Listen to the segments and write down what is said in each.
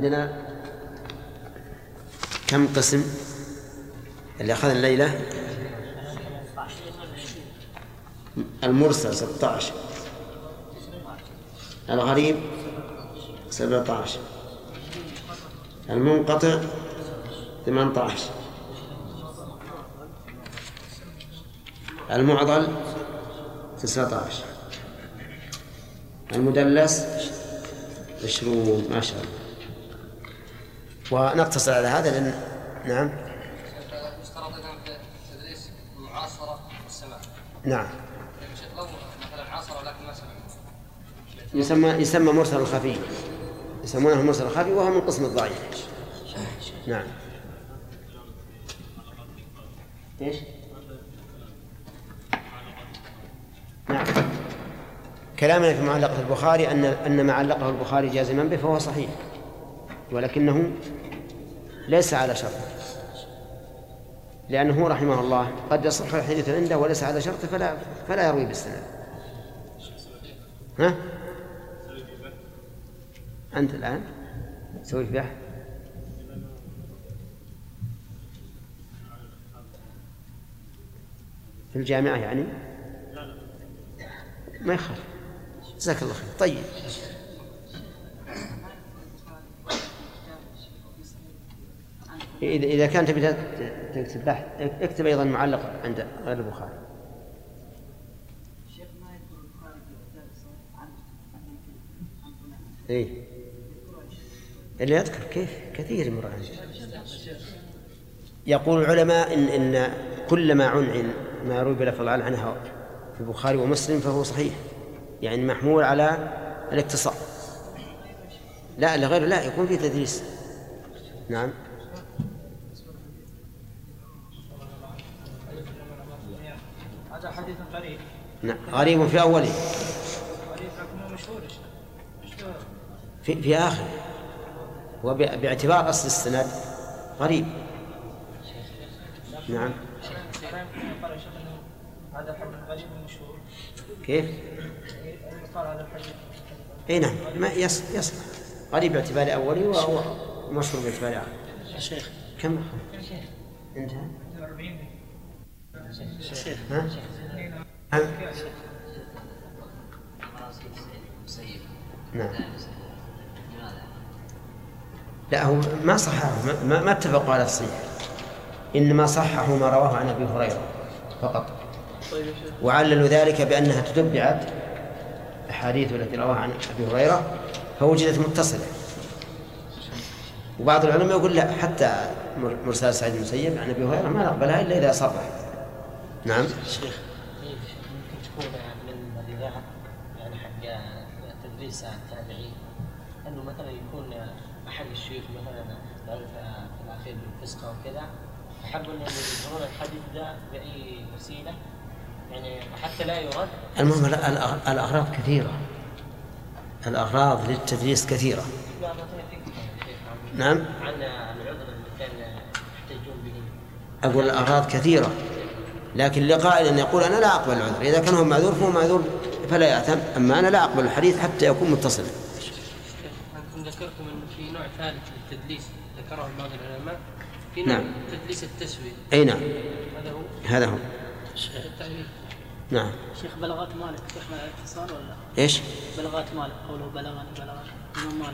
عندنا كم قسم اللي أخذنا الليلة؟ المرسل 16، الغريب 17، المنقطع 18، المعضل 19، المدلس 20. ما شاء الله. ونقتصر على هذا لأن نعم يشترط في تدريس المعاصرة والسماع. نعم لو مثلا عاصرة لكن ما سمع يسمى مرسل الخفي، يسمونه مرسل الخفي وهو من قسم الضعيف. نعم. ايش؟ نعم. كلامنا في معلقة البخاري أن ما علقه البخاري جازما به فهو صحيح، ولكنه ليس على شرط، لأنه رحمه الله قد يصح الحديث عنده وليس على شرط فلا يروي بالسند. ها؟ أنت الآن سوي في بحث في الجامعة يعني ما يخالف. جزاك الله خير. طيب إذا كان تبي تكتب بحث اكتب أيضا معلق عند غير البخاري. إيه اللي يذكر كيف كثير مرة. يقول العلماء إن كل ما عنعن ما يروي بلفظ عنها في البخاري ومسلم فهو صحيح، يعني محمول على الاتصال. لا لغير لا يكون في تدريس. نعم. هذا حديث غريب. نعم غريب في أوله، غريب لكنه مشهور في آخره، وباعتبار أصل السند غريب. نعم. هذا حديث غريب مشهور. كيف؟ قال هذا الحديث. اي نعم ما يصلح غريب باعتبار أولي وهو مشهور باعتبار آخر. شيخ كم انتهى؟ 40. شيخ ها؟ نعم. لا هو ما صححه، ما اتفقوا على الصحيح، إنما صححوا ما رواه عن أبي هريرة فقط، وعللوا ذلك بأنها تتبعت أحاديث التي رواها عن أبي هريرة فوجدت متصلة. وبعض العلماء يقول لا، حتى مرسال سعيد المسيب عن أبي هريرة ما نقبلها إلا إذا صرح. نعم. شيخ ممكن تكون من الإذاعة يعني حق تدريس التابعين، أنه مثلا يكون أحد الشيوخ مثلا في الأخير بالفسق أو كذا، حبوا أن يظهرون الحديث ده بأي وسيلة يعني حتى لا يرد. المهم الأغراض كثيرة، الأغراض للتدريس كثيرة. نعم. عن العذر اللي كان يحتاجون به. أقول الأغراض كثيرة، لكن لقائل أن يقول أنا لا أقبل العذر، إذا كان هو معذور فهو معذور فلا يأثم، أما أنا لا أقبل الحديث حتى يكون متصلا. أنتم ذكرتم أن في نوع ثالث للتدليس ذكره بعض العلماء، في نوع نعم. تدليس التسوية. أي نعم هذا هو. هذا هو. نعم. شيخ بلغات مالك تحمل الاتصال ولا؟ إيش؟ بلغات مالك قوله بلغات إمام مالك.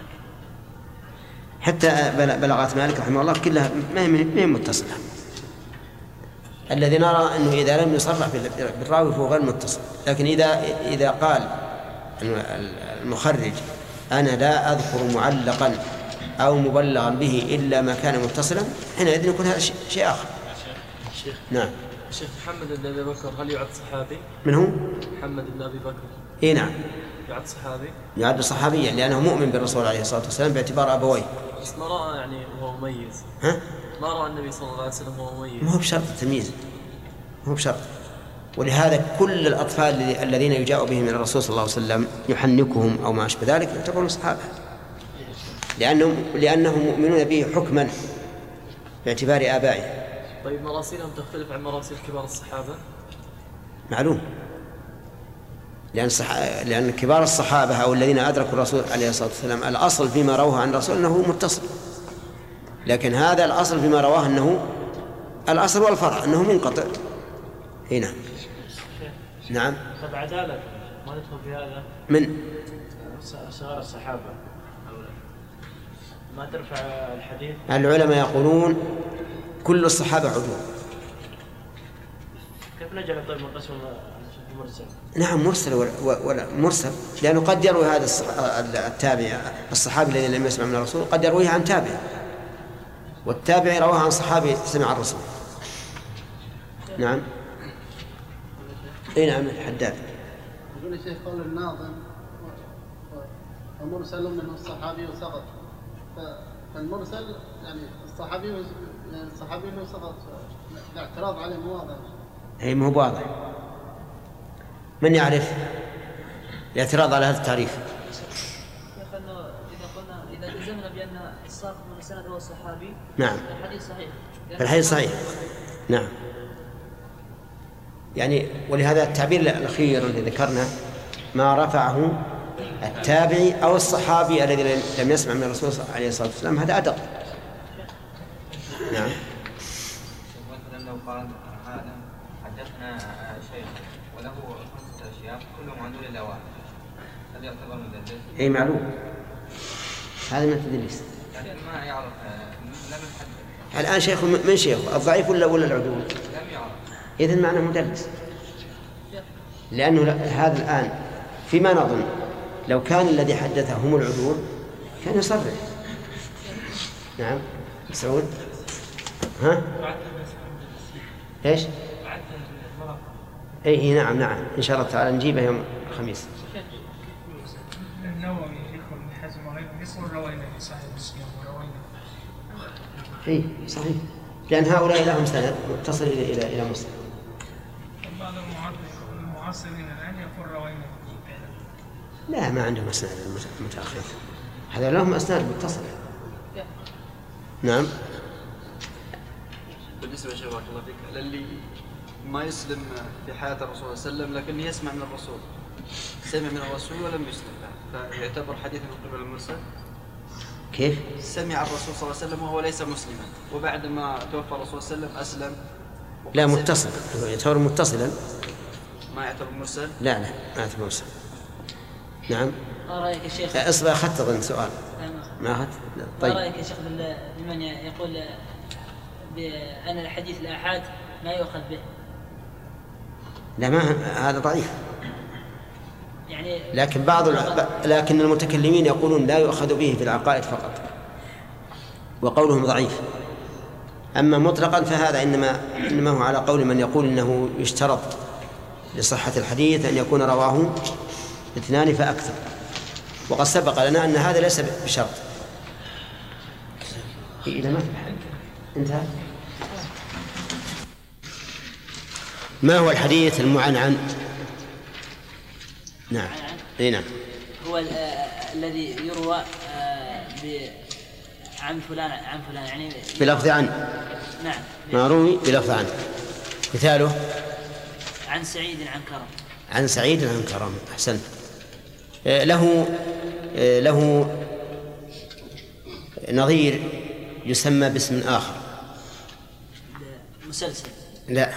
حتى بلغات مالك رحمه الله كلها ما هي متصلة. الذي نرى أنه إذا لم يصرح بالراوي فهو غير متصل، لكن إذا قال المخرج أنا لا أذكر معلقا أو مبلغا به إلا ما كان متصلا حينئذ يكون هذا شيء آخر. شيخ. نعم. شيخ محمد بن أبي بكر هل يعد صحابي؟ من هو؟ محمد بن أبي بكر. إيه نعم. يعد صحابي؟ يعد صحابيا لأنه مؤمن بالرسول عليه الصلاة والسلام باعتبار أبويه. بس ما رأى يعني وهو مميز. ها؟ ما رأى النبي صلى الله عليه وسلم وهو مميز. ما هو بشرط التمييز، هو بشرط. ولهذا كل الأطفال الذين يجاء بهم من الرسول صلى الله عليه وسلم يحنكهم أو ما أشبه ذلك يعتبرون صحابة، لأنهم مؤمنون به حكما باعتبار آبائه. طيب مراسيلهم تختلف عن مراسيل كبار الصحابة؟ معلوم لأن كبار الصحابة أو الذين أدركوا الرسول عليه الصلاة والسلام الأصل فيما رواه عن الرسول أنه متصل، لكن هذا الأصل فيما رواه أنه الأصل والفرع أنه منقطع. هنا نعم. طب عدالة ما ندخل في هذا من صغار الصحابة ما ترفع الحديث؟ العلماء يقولون كل الصحابة عدول. كيف نجعل طيب القسم مرسل؟ نعم مرسل ولا مرسل، لأنه قد يروي هذا التابع الصحابي الذي لم يسمع من الرسول قد يرويه عن تابع، والتابع رواه عن صحابي سمع الرسول. نعم. اي نعم. حداد يقول الشيخ قول الناظم ومرسل منه الصحابي وسقط، فالمرسل يعني الصحابي انه سقط، الاعتراض عليه مو واضح. اي مو واضح. من يعرف الاعتراض على هذا التعريف؟ إذا جزمنا بأن الساق من السند هو الصحابي نعم الحديث صحيح. الحديث صحيح. نعم. يعني ولهذا التعبير الأخير الذي ذكرنا ما رفعه التابعي أو الصحابي الذي لم يسمع من الرسول عليه الصلاة والسلام هذا أدق. نعم. مثلا لو قال هذا حدثنا شيخ وله 5 أشياء كلهم عن دون واحد، هل يعتبر مدلس؟ أي معلوم، هذا من التدليس. لكن ما يعرف، لم يحدث. الآن شيخ من شيخ الضعيف ولا العدول؟ لم يعرف. إذن معنى مدلس، لأنه هذا الآن فيما نظن لو كان الذي حدثه هم العدول كان يصرح. نعم. سعود ها؟ ايش؟ اي نعم نعم ان شاء الله تعالى نجيبه يوم الخميس. النووي يقول ابن حزم وغيره يقول روينا في صحيح مسلم وروينا. اي صحيح، لان هؤلاء لهم سند متصل الى مسلم. بعض المعاصرين الان يقول روينا. لا ما عندهم اسناد المتاخرين، هذا لهم اسناد متصله. نعم. بالنسبة لشيخ بارك الله فيك للي ما يسلم في حياة الرسول صلى الله عليه وسلم لكن يسمع من الرسول، سمع من الرسول ولم يسلم، فيعتبر حديث من قبل المرسل؟ كيف؟ سمع الرسول صلى الله عليه وسلم وهو ليس مسلما، وبعد ما توفى الرسول صلى الله عليه وسلم أسلم. لا متصل، يعتبر متصلا. ما يعتبر مرسل؟ لا ما يعتبر مرسل. نعم. ما رأيك يا شيخ؟ اصبر أخذت أظن سؤال. ما أخذت. طيب. ما رأيك يا شيخ بمن يقول بأن الحديث الآحاد ما يؤخذ به؟ لا ما هذا ضعيف. يعني لكن لكن المتكلمين يقولون لا يؤخذ به في العقائد فقط، وقولهم ضعيف. أما مطلقا فهذا إنما هو على قول من يقول إنه يشترط لصحة الحديث أن يكون رواه 2 فأكثر، وقد سبق لنا أن هذا ليس بشرط. إذا ما انتهى. ما هو الحديث المعنعن؟ نعم. اي نعم. هو الذي يروى عن فلان يعني بلفظ عن. نعم. ما روي بلفظ عن. مثاله عن سعيد عن كرم. عن سعيد عن كرم. أحسنت. له نظير يسمى باسم آخر. مسلسل. لا.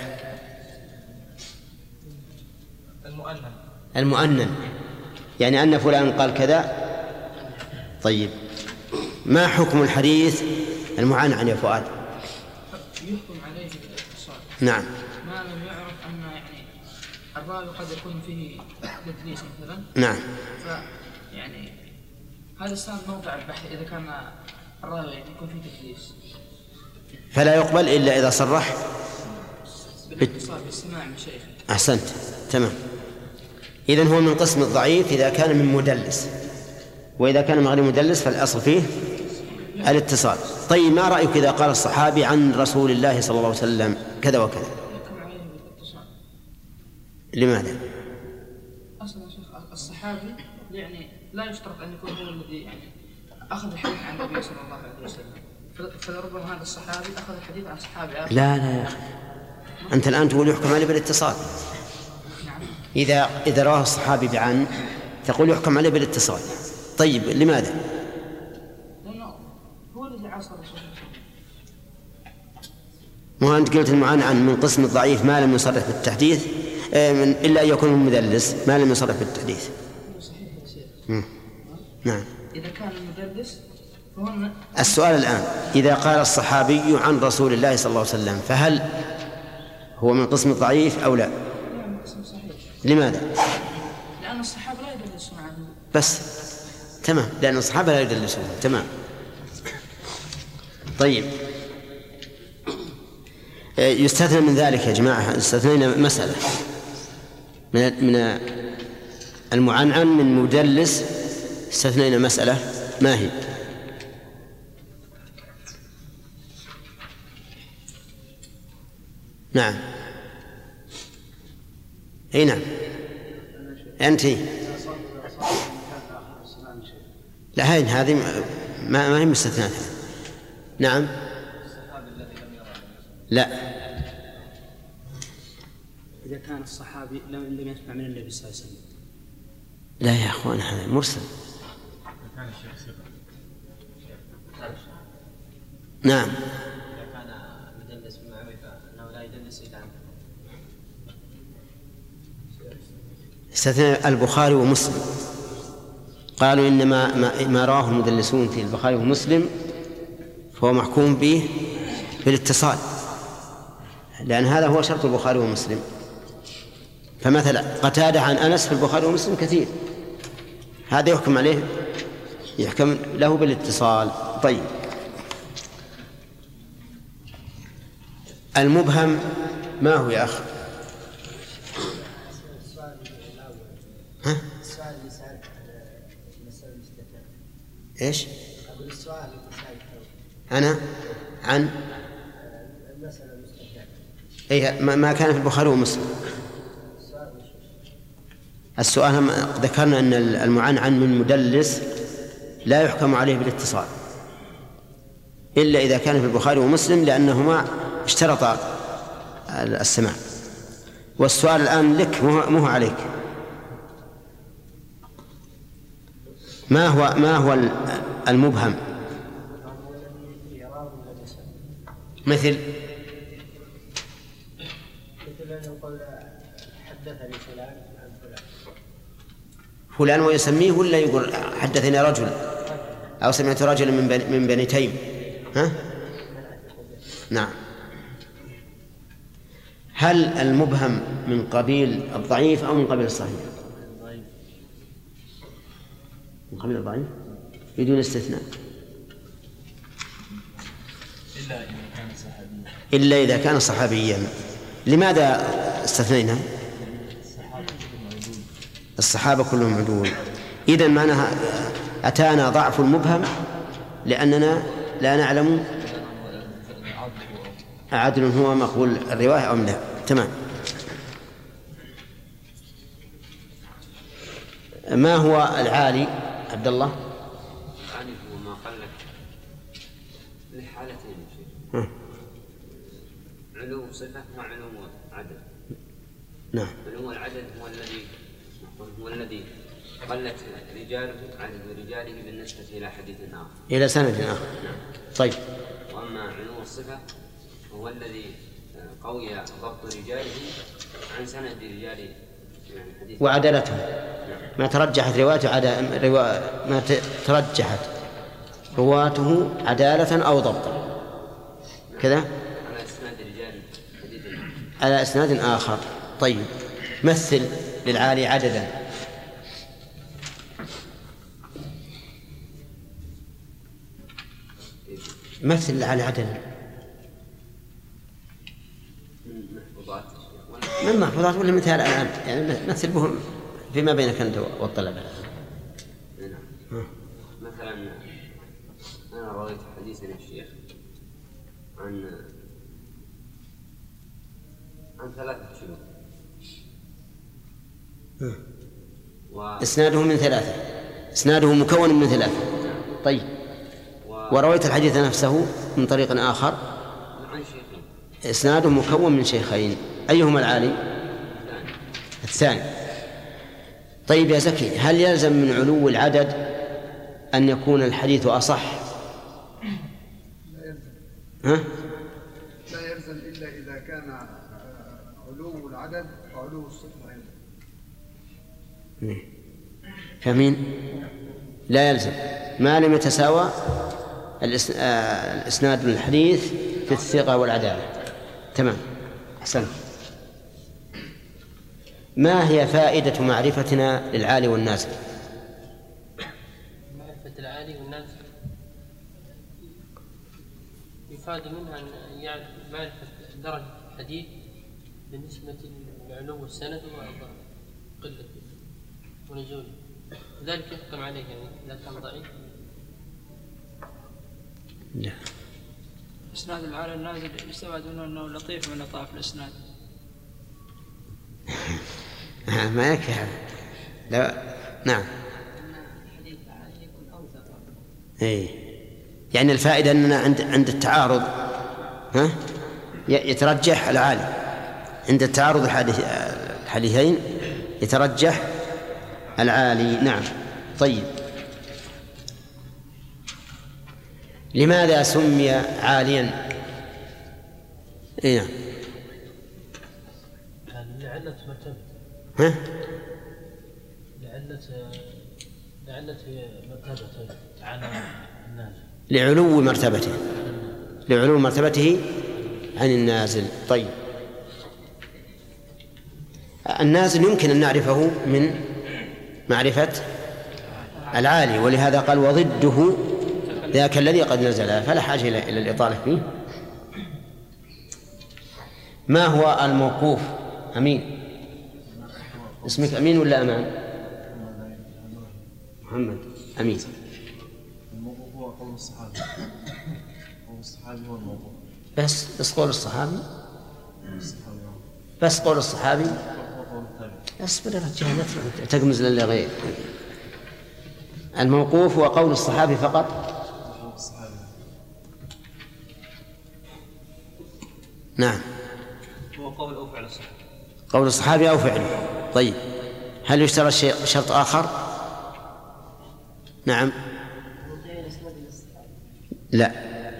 المؤنن يعني أن فلان قال كذا. طيب ما حكم الحديث المعنعن يا فؤاد؟ يحكم عليه بالاتصال. نعم. ما لم يعرف أن يعني الراوي قد يكون فيه تدليس مثلا. نعم. يعني هذا السند موضع البحث إذا كان الراوي يكون فيه تدليس. فلا يقبل إلا إذا صرح بالاتصال بالسماع من شيخه. أحسنت تمام. إذن هو من قسم الضعيف إذا كان من مدلس، وإذا كان من غير مدلس فالأصل فيه الاتصال. طيب ما رأيك إذا قال الصحابي عن رسول الله صلى الله عليه وسلم كذا وكذا؟ لماذا؟ أصلا يا شيخ الصحابي يعني لا يشترط أن يكون هو الذي يعني أخذ الحديث عن النبي صلى الله عليه وسلم، فلربما هذا الصحابي أخذ الحديث عن صحابي آخر. لا يا أخي، أنت الآن تقول يحكم عليه بالاتصال. نعم. إذا رواه الصحابي بعن تقول يحكم عليه بالاتصال. طيب لماذا؟ لأنه هو الذي عاصر الرسول. مو أنت قلت المعنعن من قسم الضعيف ما لم يصرح بالتحديث إلا أن يكون مدلس ما لم يصرح بالتحديث. صحيح يا شيخ. نعم. إذا كان المدلس فهو السؤال الآن إذا قال الصحابي عن رسول الله صلى الله عليه وسلم فهل هو من قسم الضعيف أو لا؟ نعم قسم صحيح. لماذا؟ لأن الصحابة لا يدلسون عنه. بس تمام، لأن الصحابة لا يدلسون. تمام. طيب يستثنى من ذلك يا جماعة، استثنينا مسألة من المعنعن من مدلس، استثنينا مسألة ما هي؟ نعم. أي نعم أنت. لا هذه ما هي مستثنات. نعم. لا. إذا كان الصحابي لم يسمع من النبي صلى الله عليه وسلم. لا يا أخوان هذا مرسل. نعم. إذا كان مدلس معه فإنه لا يدلس إلا عنه. استثنى البخاري ومسلم، قالوا إنما ما رواه المدلسون في البخاري ومسلم فهو محكوم به بالاتصال، لأن هذا هو شرط البخاري ومسلم. فمثلا قتادة عن أنس في البخاري ومسلم كثير، هذا يحكم عليه، يحكم له بالاتصال. طيب المبهم ما هو يا أخي؟ ها؟ السؤال اللي سألت عن المسألة المستثنى. إيش؟ أقول السؤال اللي سألته أنا عن المسألة المستثنى. أي ما كان في البخاري ومسلم. السؤال هم ذكرنا أن المعنعن من مدلس لا يحكم عليه بالاتصال إلا إذا كان في البخاري ومسلم لأنهما اشترطا السماع. والسؤال الآن لك مو عليك. ما هو المبهم؟ مثل أن يقول حدثني فلان عن فلان. فلان ويسميه ولا يقول حدثني رجل أو سمعت رجلا من بني تيم؟ ها؟ نعم. هل المبهم من قبيل الضعيف أو من قبيل الصحيح؟ من قبيل الضعيف بدون استثناء إلا إذا كان صحابيا. لماذا استثنينا؟ الصحابة كلهم عدول. إذن معناها أتانا ضعف المبهم لأننا لا نعلم عدل هو مقبول الرواية أم لا. تمام. ما هو العالي عبد الله؟ العالي هو ما قلت لحالتين علو صفة وعلو عدد. نعم. علو العدد هو الذي قلت رجاله عدد رجاله بالنسبة إلى حديث آخر إلى سند آخر. نعم. طيب. وأما علو الصفة هو الذي قوي ضبط رجاله عن سند رجال يعني حديث وعدالته. ما ترجحت رواته عدالة أو ضبطا كذا على إسناد رجال حديث على إسناد آخر. طيب مثل للعالي عددا. مثل للعالي عددا من محفوظات ولا مثال الآن يعني مثل بهم فيما بينك أنت والطلبة. نعم. مثلا أنا رويت حديثا يا شيخ عن 3 شيوخ إسناده من 3. إسناده مكون من 3. طيب ورويت الحديث نفسه من طريق آخر عن شيخين إسناده مكون من شيخين، أيهما العالي؟ الثاني. طيب يا زكي، هل يلزم من علو العدد أن يكون الحديث أصح؟ لا يلزم. ها؟ لا يلزم إلا إذا كان علو العدد وعلو الصفة أيضا. فمين؟ لا يلزم ما لم يتساوى الإسناد للحديث في الثقة والعدالة. تمام، أحسنت. ما هي فائدة معرفتنا للعالي والنازل؟ معرفة العالي والنازل يفاد منها أن يعرف معرفة درجة الحديث بالنسبة لعلو السند وقلة ونزوله، ذلك يحكم عليه يعني إذا كان ضعيف. لا. إسناد العالي النازل يستفاد منه أنه لطيف من لطائف الإسناد. ما يكفي هذا. لا. نعم. إيه. يعني الفائدة أننا عند التعارض يترجح العالي، عند التعارض الحديثين يترجح العالي. نعم. طيب، لماذا سمي عاليا؟ إيه. لعلة مرتبته. ها؟ لعلة مرتبته عن النازل. لعلو مرتبته، لعلو مرتبته عن النازل. طيب، النازل يمكن أن نعرفه من معرفة العالي، ولهذا قال وضده ذاك الذي قد نزل، فلا حاجة إلى الإطالة فيه. ما هو الموقوف؟ أمين. اسمك أمين ولا أمان؟ محمد. أمين. الموقوف هو قول الصحابي. قول الصحابي هو الموقوف. بس قول الصحابي. بس قول الصحابي. اصبر يا رجال، لا تقمز للغير. الموقوف هو قول الصحابي فقط. نعم. هو قول أو فعل الصحابي. قول الصحابي أو فعله. طيب، هل يشترط شرط آخر؟ نعم. لا.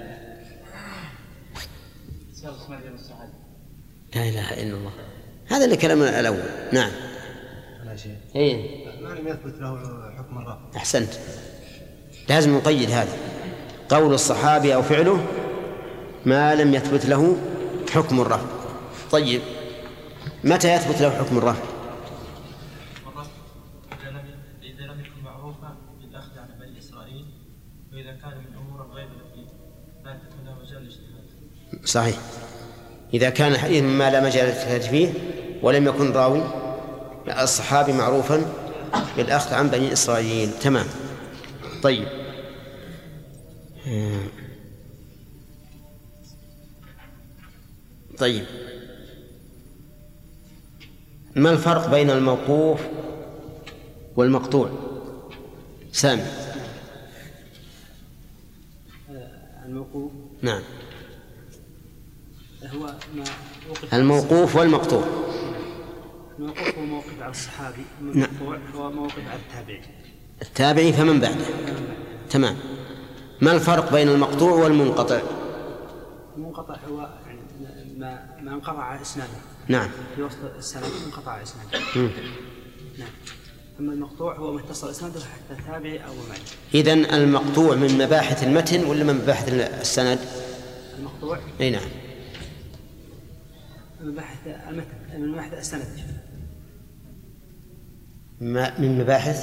لا إله إلا الله، هذا اللي كلامنا الأول. نعم. إيه. ما لم يثبت له حكم الرفع. أحسنت، لازم نقيد هذا، قول الصحابي أو فعله ما لم يثبت له حكم الرفع. طيب، متى يثبت له حكم الرفع؟ إذا لم يكن معروفا بالأخذ عن بني إسرائيل، وإذا كان من أمور غير التي لا تكون له مجال الاجتهاد. صحيح، إذا كان الحديث مما لا مجال الاجتهاد فيه ولم يكن راوي الصحابي معروفا بالأخذ عن بني إسرائيل. تمام. طيب، طيب، ما الفرق بين الموقوف والمقطوع؟ سامي. الموقوف. نعم. هو ما الموقوف والمقطوع. الموقوف هو موقف على الصحابي، المقطوع هو موقف على التابعي. التابعي فمن بعده. تمام. ما الفرق بين المقطوع والمنقطع؟ المنقطع هو يعني ما انقطع اسناده. نعم. في وسط السند انقطع اسناده. نعم. أما المقطوع هو ما اتصل اسناده حتى التابعي أو معه. إذن المقطوع من مباحث المتن ولا من مباحث السند؟ المقطوع. أي نعم. من مباحث المتن، من مباحث السند. من مباحث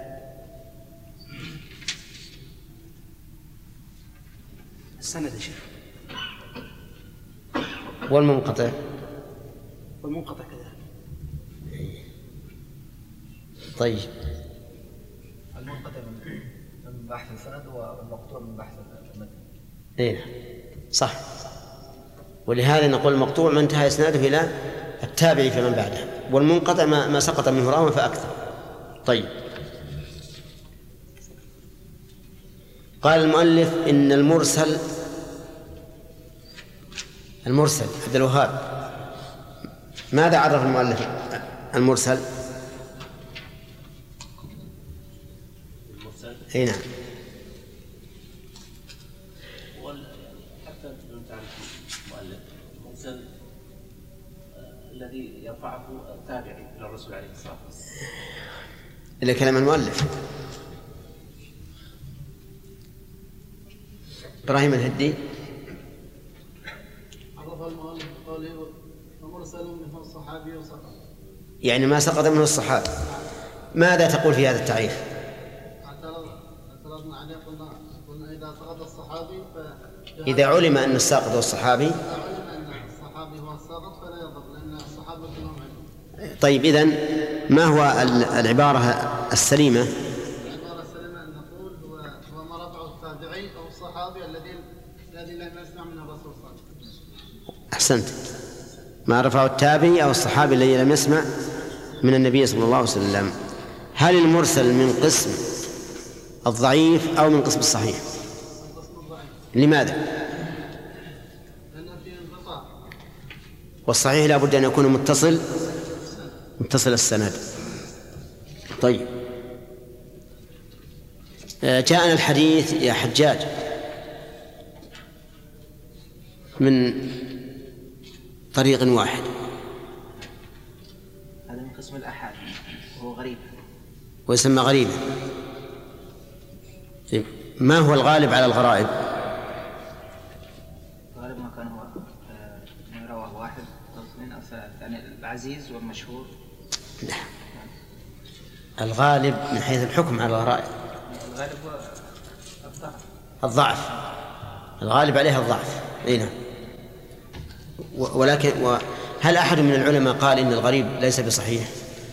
السند يا شيخ. والمنقطع. والمنقطع كذلك. طيب. المنقطع من بحث السند والمقطوع من بحث المتن. اي صح. ولهذا نقول المقطوع ما انتهى اسناده الى التابعي فمن بعده، والمنقطع ما سقط منه راو فاكثر. طيب. قال المؤلف ان المرسل عبد الوهاب، ماذا عرف المؤلف المرسل؟ اي نعم. حتى من تعريف المؤلف المرسل الذي يرفعه التابعي الى الرسول عليه الصلاه والسلام. إلى كلام المؤلف. إبراهيم الهدي. عرف المؤلف قوله ومرسل منه الصحابي وسقط. يعني ما سقط منه الصحابي. ماذا تقول في هذا التعريف؟ اعترضنا عليه قلنا إذا سقط الصحابي إذا علم أن الساقط هو الصحابي. إذا علم أن الصحابي هو الساقط فلا يضر لأن الصحابة كلهم علم. طيب إذن ما هو العبارة السليمة؟ العبارة السليمة أن نقول هو ما رفعه التابعي أو الصحابي الذي لم يسمع من الرسول صلى الله عليه وسلم. أحسنت. ما رفعه التابعي أو الصحابي الذي لم يسمع من النبي صلى الله عليه وسلم. هل المرسل من قسم الضعيف أو من قسم الصحيح؟ لماذا؟ لأن فيه انقطاع. والصحيح لا بد أن يكون متصل السند. طيب، جاءنا الحديث يا حجاج من طريق واحد. هذا من قسم الآحاد وهو غريب ويسمى غريبا. طيب، ما هو الغالب على الغرائب؟ الغالب ما كان هو ما رواه واحد أو اثنين أو ثلاث، يعني العزيز والمشهور. لا، الغالب من حيث الحكم على الغرائب الغالب هو الضعف. الغالب عليها الضعف. أي نعم. ولكن هل أحد من العلماء قال إن الغريب ليس بصحيح؟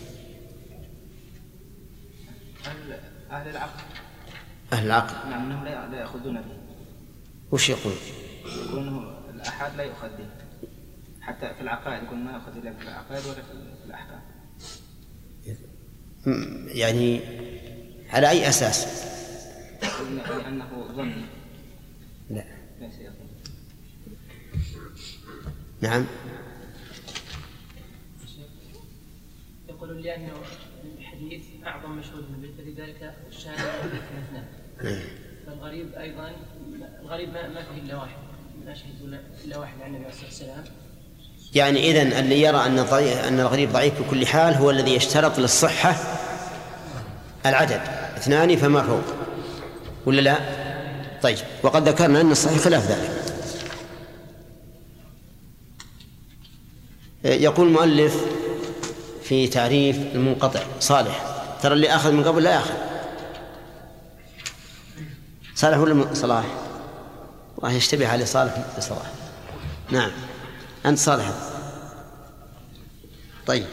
أهل العقل. أهل العقل. نعم، أنهم لا يأخذون به. وش يقول؟ يقول الأحاد لا يؤخذ به حتى في العقائد، يقول ما يأخذ إلا في العقائد ولا في الأحكام. يعني على أي أساس؟ يعني أنه ظني. لا. ليس يظن. نعم. يقولون لأنه الحديث أعظم مشهود من فلذلك الشاهد اثنان. فالغريب أيضا الغريب ما فيه إلا واحد، لا شهد إلا واحد عن النبي عليه الصلاة والسلام. يعني إذن اللي يرى أن الغريب ضعيف بكل حال هو الذي يشترط للصحة العدد 2 فما فوق، ولا لا؟ طيب، وقد ذكرنا أن الصحيح خلاف ذلك. يقول المؤلف في تعريف المنقطع صالح، ترى اللي أخذ من قبل لا يأخذ. صالح ولا صلاح؟ الله يشتبه عليه صالح بصلاح. نعم، أنت صالح. طيب،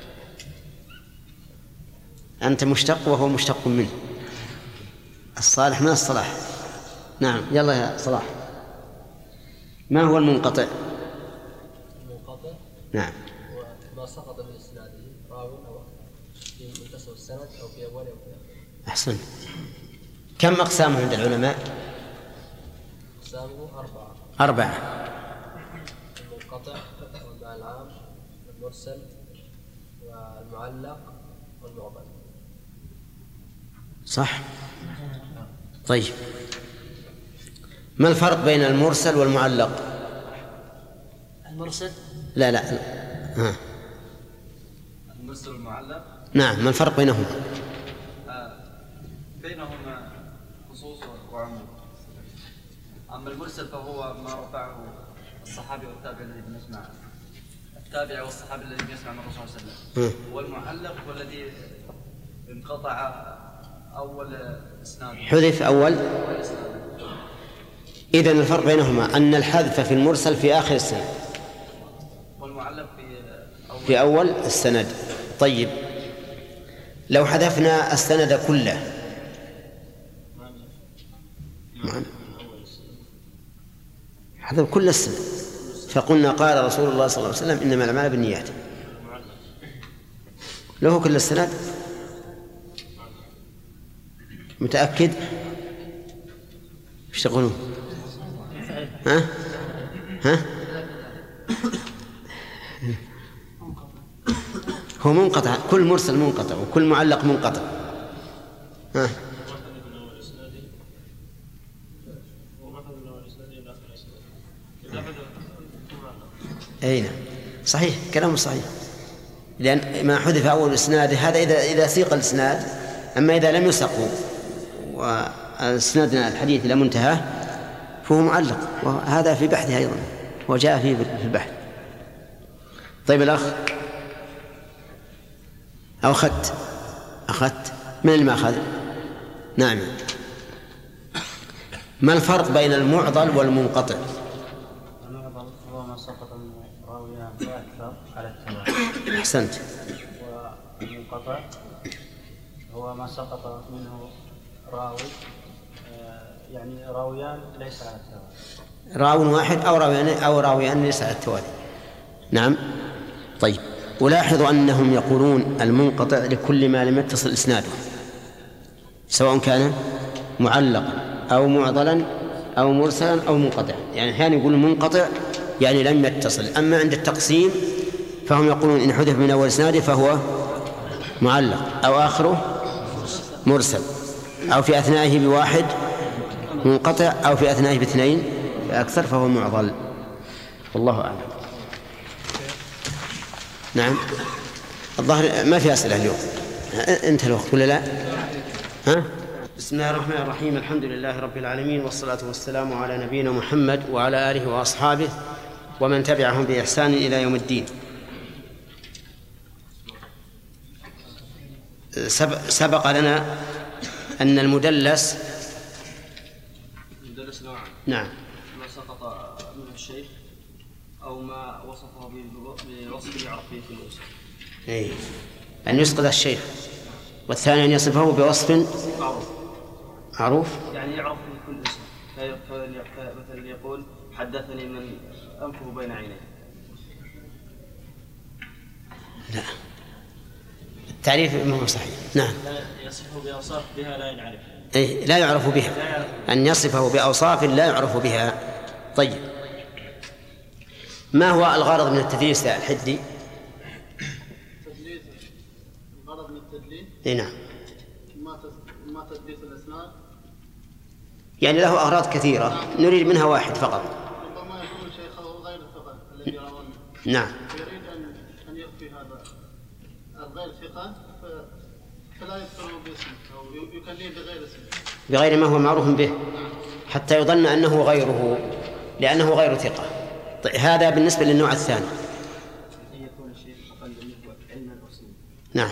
أنت مشتق وهو مشتق منه. الصالح من الصلاح. نعم، يلا يا صلاح، ما هو المنقطع؟ المنقطع نعم، هو ما سقط من إسناده راوي أو في منتصف السند أو في أول أو في آخر. أحسن. كم أقسامه عند العلماء؟ أقسامه 4. المنقطع والمعنى العام والمرسل والمعلق والمعضل. صح. طيب، ما الفرق بين المرسل والمعلق؟ المرسل لا ها. المرسل والمعلق. نعم، ما الفرق بينهما؟ بينهما خصوص وعموم. أما المرسل فهو ما رفعه الصحابي والتابع الذي يسمع، التابع والصحابي الذي يسمع من الرسول صلى الله عليه وسلم. والمعلق والذي انقطع أول إسناد، حذف أول. إذن الفرق بينهما أن الحذف في المرسل في آخر السند والمعلق في أول السند. طيب، لو حذفنا السند كله حذف كل السند فقلنا قال رسول الله صلى الله عليه وسلم إنما الأعمال بالنيات، له كل السند. متأكد؟ ايش تقولون؟ ها؟ هو منقطع، كل مرسل منقطع وكل معلق منقطع. ها؟ أي نعم صحيح كلامه صحيح، لأن ما حذف أول إسناد هذا إذا سيق الإسناد، أما إذا لم يسقوا وإسنادنا الحديث إلى منتهى فهو معلق، وهذا في بحثه أيضا وجاء فيه في البحث. طيب الأخ أو أخذت من اللي ما أخذ؟ نعم. ما الفرق بين المعضل والمنقطع؟ المعضل هو ما سقط من راويان لا أكثر على التوالي. أحسنت. والمنقطع هو ما سقط منه راوي يعني راويان ليس على التوالي. راو واحد أو راويان ليس على التوالي. نعم. طيب ولاحظوا أنهم يقولون المنقطع لكل ما لم يتصل إسناده، سواء كان معلقا أو معضلا أو مرسلا أو منقطع. يعني أحيانا يقولون منقطع يعني لم يتصل. أما عند التقسيم فهم يقولون إن حذف من أول إسناده فهو معلق أو آخره مرسل، أو في أثنائه بواحد منقطع، أو في أثنائه باثنين فأكثر فهو معضل. والله أعلم. نعم. الظاهر ما في أسئلة اليوم، انتهى الوقت ولا لا؟ ها؟ بسم الله الرحمن الرحيم. الحمد لله رب العالمين، والصلاة والسلام على نبينا محمد وعلى آله وأصحابه ومن تبعهم بإحسان إلى يوم الدين. سبق لنا أن المدلس نوعان. نعم. ما سقط منه الشيخ أو ما وصفه بوصف يعرف به في الوصف. أي أن يسقط الشيخ، والثاني أن يصفه بوصف معروف يعني يعرف به كل اسم. مثلا يقول حدثني من أنفه بين عينيه. لا التعريف ما هو صحيح. نعم. لا يصفه بأوصاف بها لا يعرف. أي لا يعرف بها، أن يصفه بأوصاف لا يعرف بها. طيب ما هو الغرض من التدليس يا الحدي؟ الغرض من التدليس؟ اي نعم. ما تدليس الأسناد، يعني له أغراض كثيرة نريد منها واحد فقط. ربما يكون شيخه غير الثقة الذي يرونه. نعم. يريد أن يخفي هذا الغير ثقة فلا يذكره باسمه أو يكنيه بغير اسمه، بغير ما هو معروف به، حتى يظن أنه غيره لأنه غير ثقة. طيب هذا بالنسبة للنوع الثاني. يكون الشيخ أقل منه علما وسنا. نعم.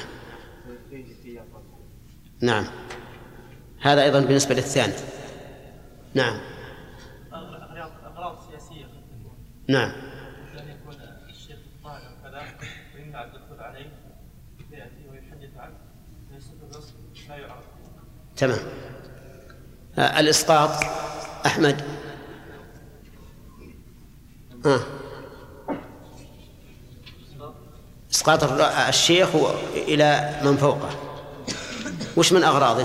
نعم. هذا أيضا بالنسبة للثاني. نعم. أغراض سياسية. نعم. أن يكون الشيخ طالع كذا ويمنع الدخول عليه فيأتي ويحدث عنه فيصف الوصف لا يعرف. تمام. الإسقاط أحمد. إسقاط الشيخ إلى من فوقه وش من أغراضه؟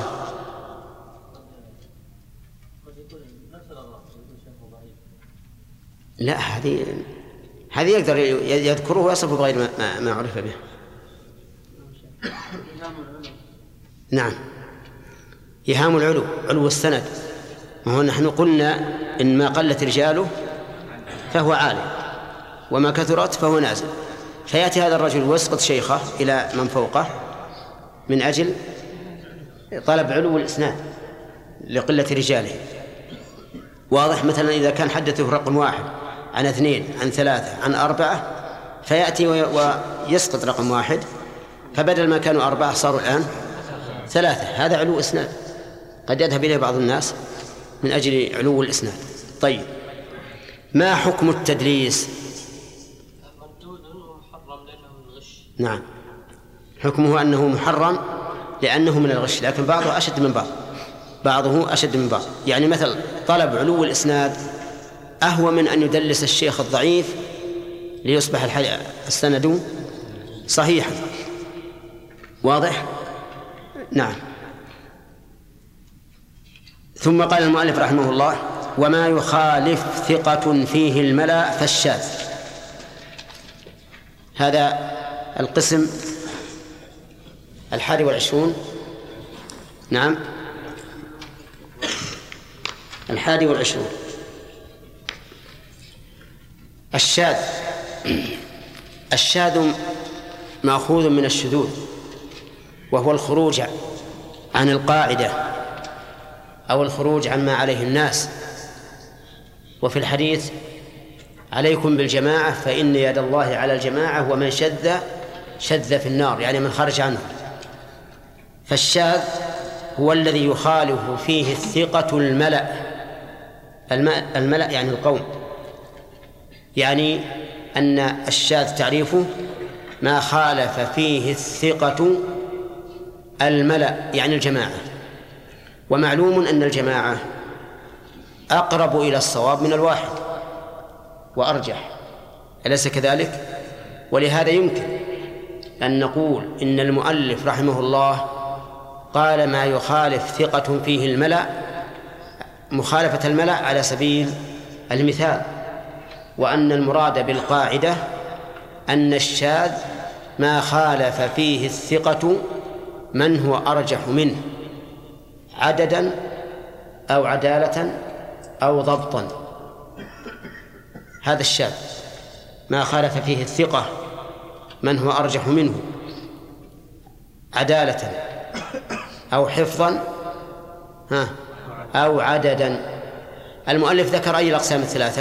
لا هذه يقدر يذكره ويصف بغير ما عرف به. نعم. إيهام العلو، علو السند. وهو نحن قلنا إن ما قلت رجاله فهو عالي وما كثرت فهو نازل، فيأتي هذا الرجل ويسقط شيخه إلى من فوقه من أجل طلب علو الإسناد لقلة رجاله. واضح؟ مثلا إذا كان حدثه رقم 1 عن 2 عن 3 عن 4 فيأتي ويسقط رقم 1 فبدل ما كانوا 4 صاروا الآن 3، هذا علو إسناد قد يذهب إليه بعض الناس من أجل علو الإسناد. طيب ما حكم التدليس؟ نعم حكمه أنه محرم لأنه من الغش، لكن بعضه أشد من بعض. يعني مثل طلب علو الإسناد أهوى من أن يدلس الشيخ الضعيف ليصبح السند صحيحا. واضح؟ نعم. ثم قال المؤلف رحمه الله وما يخالف ثقة فيه الملأ فالشاذ. هذا القسم 21. نعم 21. الشاذ مأخوذ من الشذوذ، وهو الخروج عن القاعدة أو الخروج عما عليه الناس. وفي الحديث: عليكم بالجماعة فإن يد الله على الجماعة ومن شذ في النار، يعني من خرج عنه. فالشاذ هو الذي يخالف فيه الثقة الملأ يعني القوم. يعني أن الشاذ تعريفه ما خالف فيه الثقة الملأ يعني الجماعة. ومعلوم أن الجماعة أقرب إلى الصواب من الواحد وأرجح، أليس كذلك؟ ولهذا يمكن أن نقول إن المؤلف رحمه الله قال ما يخالف ثقة فيه الملأ، مخالفة الملأ على سبيل المثال، وأن المراد بالقاعدة أن الشاذ ما خالف فيه الثقة من هو أرجح منه عددا أو عدالة أو ضبطا. هذا الشاذ ما خالف فيه الثقة من هو أرجح منه عدالة أو حفظا أو عددا. المؤلف ذكر أي الأقسام الثلاثة؟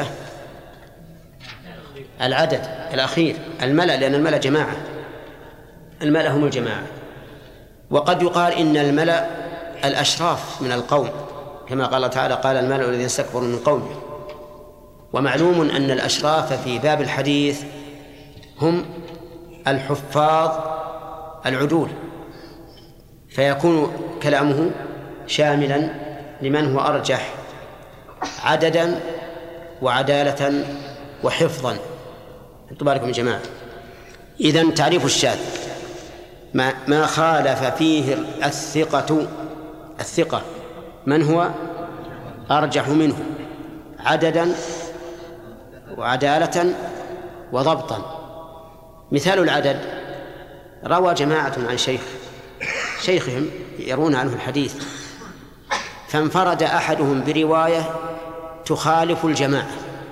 العدد الأخير، الملأ، لأن الملأ جماعة، الملأ هم الجماعة. وقد يقال إن الملأ الأشراف من القوم، كما قال تعالى: قال الملأ الذين استكبروا من قومه. ومعلوم أن الأشراف في باب الحديث هم الحفاظ العدول، فيكون كلامه شاملا لمن هو أرجح عددا وعدالة وحفظا. حطوا بالكم يا جماعة. إذن تعريف الشاذ ما خالف فيه الثقة من هو أرجح منه عددا وعدالة وضبطا. مثال العدد: روى جماعة عن شيخهم يرون عنه الحديث، فانفرد أحدهم برواية تخالف الجماعة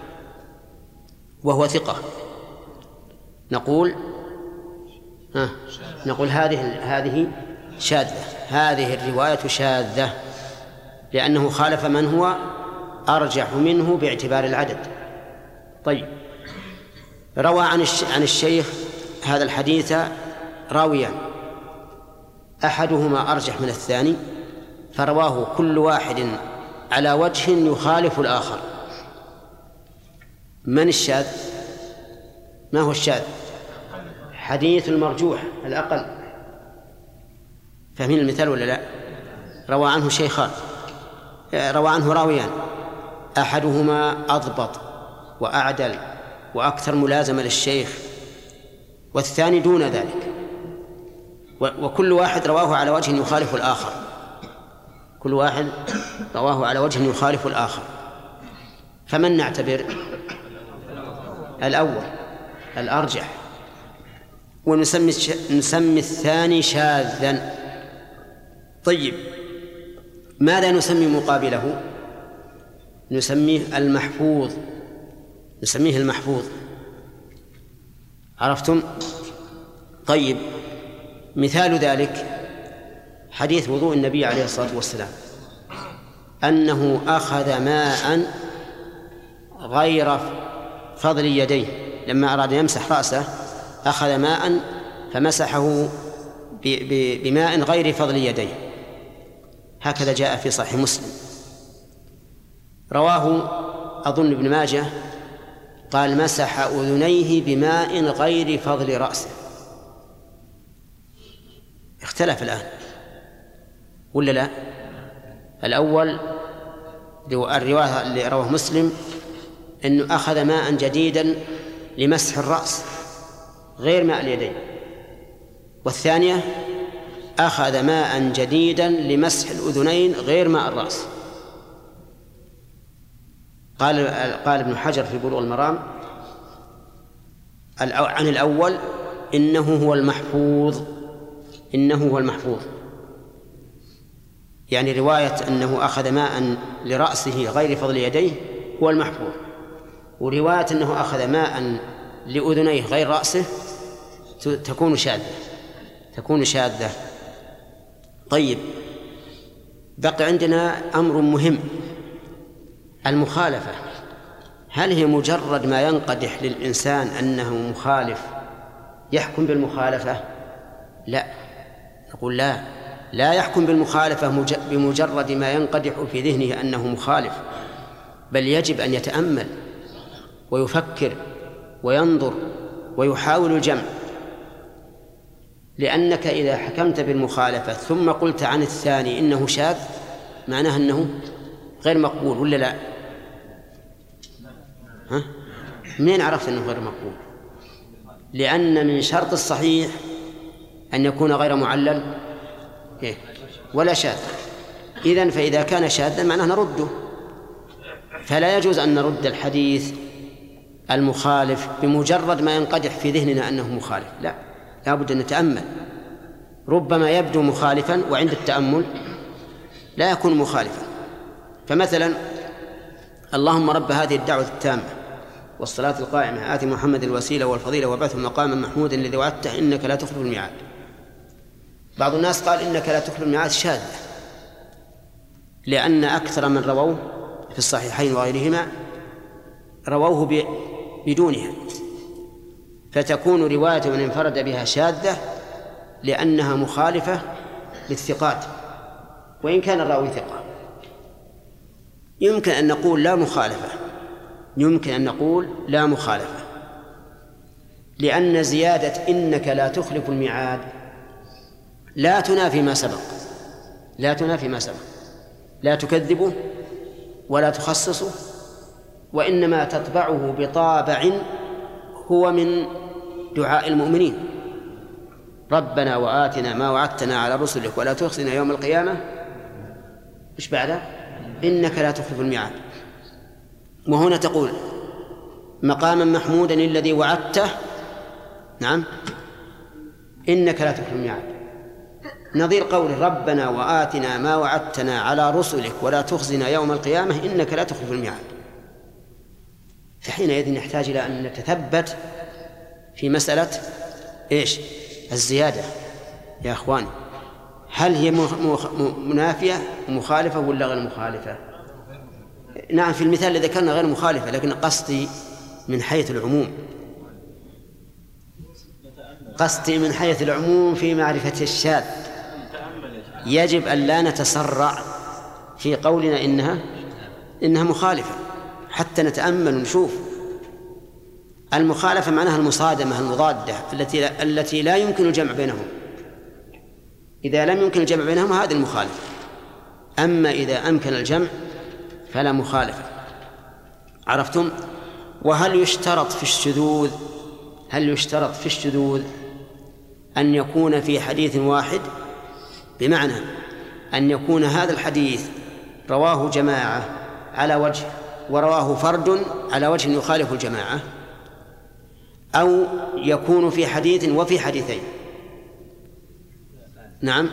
وهو ثقة، نقول هذه شاذة، هذه الرواية شاذة لأنه خالف من هو أرجح منه باعتبار العدد. طيب، روى عن الشيخ هذا الحديث راويان، أحدهما أرجح من الثاني، فرواه كل واحد على وجه يخالف الآخر. من الشاذ؟ ما هو الشاذ؟ حديث المرجوح الأقل. فاهمين المثال ولا لا؟ روى عنه شيخان، روى عنه راويان، أحدهما أضبط وأعدل وأكثر ملازمة للشيخ، والثاني دون ذلك، وكل واحد رواه على وجه يخالف الآخر، كل واحد رواه على وجه يخالف الآخر. فمن نعتبر؟ الأول الأرجح، ونسمي الثاني شاذا. طيب، ماذا نسمي مقابله؟ نسميه المحفوظ. عرفتم؟ طيب، مثال ذلك حديث وضوء النبي عليه الصلاة والسلام، أنه أخذ ماء غير فضل يديه، لما أراد يمسح رأسه أخذ ماء فمسحه بماء غير فضل يديه، هكذا جاء في صحيح مسلم. رواه أظن ابن ماجه، قال: مسح أذنيه بماء غير فضل رأسه. اختلف الآن ولا لا؟ الأول الرواية اللي رواه مسلم أنه أخذ ماء جديدا لمسح الرأس غير ماء اليدين، والثانية أخذ ماء جديدا لمسح الأذنين غير ماء الرأس. قال ابن حجر في بلوغ المرام عن الأول: إنه هو المحفوظ، يعني رواية أنه أخذ ماء لرأسه غير فضل يديه هو المحفوظ. ورواية أنه أخذ ماء لأذنيه غير رأسه تكون شاذة. طيب، بقي عندنا أمر مهم، المخالفة. هل هي مجرد ما ينقدح للإنسان أنه مخالف يحكم بالمخالفة؟ لا، نقول لا يحكم بالمخالفة بمجرد ما ينقدح في ذهنه أنه مخالف، بل يجب أن يتأمل ويفكر وينظر ويحاول الجمع، لأنك إذا حكمت بالمخالفة ثم قلت عن الثاني إنه شاذ معناه أنه غير مقبول، ولا لا؟ منين عرفت أنه غير مقبول؟ لأن من شرط الصحيح أن يكون غير معلل ولا شاذ. إذن فإذا كان شاذا معناه نرده، فلا يجوز أن نرد الحديث المخالف بمجرد ما ينقدح في ذهننا أنه مخالف، لا بد أن نتأمل. ربما يبدو مخالفا وعند التأمل لا يكون مخالفا. فمثلا اللهم رب هذه الدعوة التامة والصلاة القائمة آت محمد الوسيلة والفضيلة وبعثه مقاما محمودا الذي وعدته إنك لا تخلف الميعاد. بعض الناس قال إنك لا تخلف الميعاد شاذة، لأن أكثر من رووه في الصحيحين وغيرهما رووه بدونها، فتكون رواية من انفرد بها شاذة لأنها مخالفة للثقات وإن كان الراوي ثقة. يمكن أن نقول لا مخالفة، لأن زيادة إنك لا تخلف الميعاد لا تنافي ما سبق، لا تكذبه ولا تخصصه، وإنما تطبعه بطابع هو من دعاء المؤمنين: ربنا وآتنا ما وعدتنا على رسلك ولا تخزنا يوم القيامة. إيش بعده؟ إنك لا تخلف الميعاد. وهنا تقول مقاما محمودا الذي وعدته، نعم، إنك لا تخلف الميعاد، نظير قول ربنا وآتنا ما وعدتنا على رسلك ولا تخزنا يوم القيامة إنك لا تخلف الميعاد. فحينئذ نحتاج إلى أن نتثبت في مسألة إيش؟ الزيادة يا أخواني، هل هي منافية مخالفة ولا غير مخالفة؟ نعم، في المثال الذي ذكرنا غير مخالفة، لكن قصدي من حيث العموم في معرفة الشاذ يجب أن لا نتسرع في قولنا إنها مخالفة، حتى نتأمل ونشوف. المخالفة معناها المصادمة المضادة التي لا يمكن الجمع بينهم. إذا لم يمكن الجمع بينهم هذا المخالفة، أما إذا أمكن الجمع فلا مخالفة. عرفتم؟ وهل يشترط في الشذوذ أن يكون في حديث واحد؟ بمعنى أن يكون هذا الحديث رواه جماعة على وجه ورواه فرد على وجه يخالف الجماعة، أو يكون في حديث وفي حديثين؟ نعم،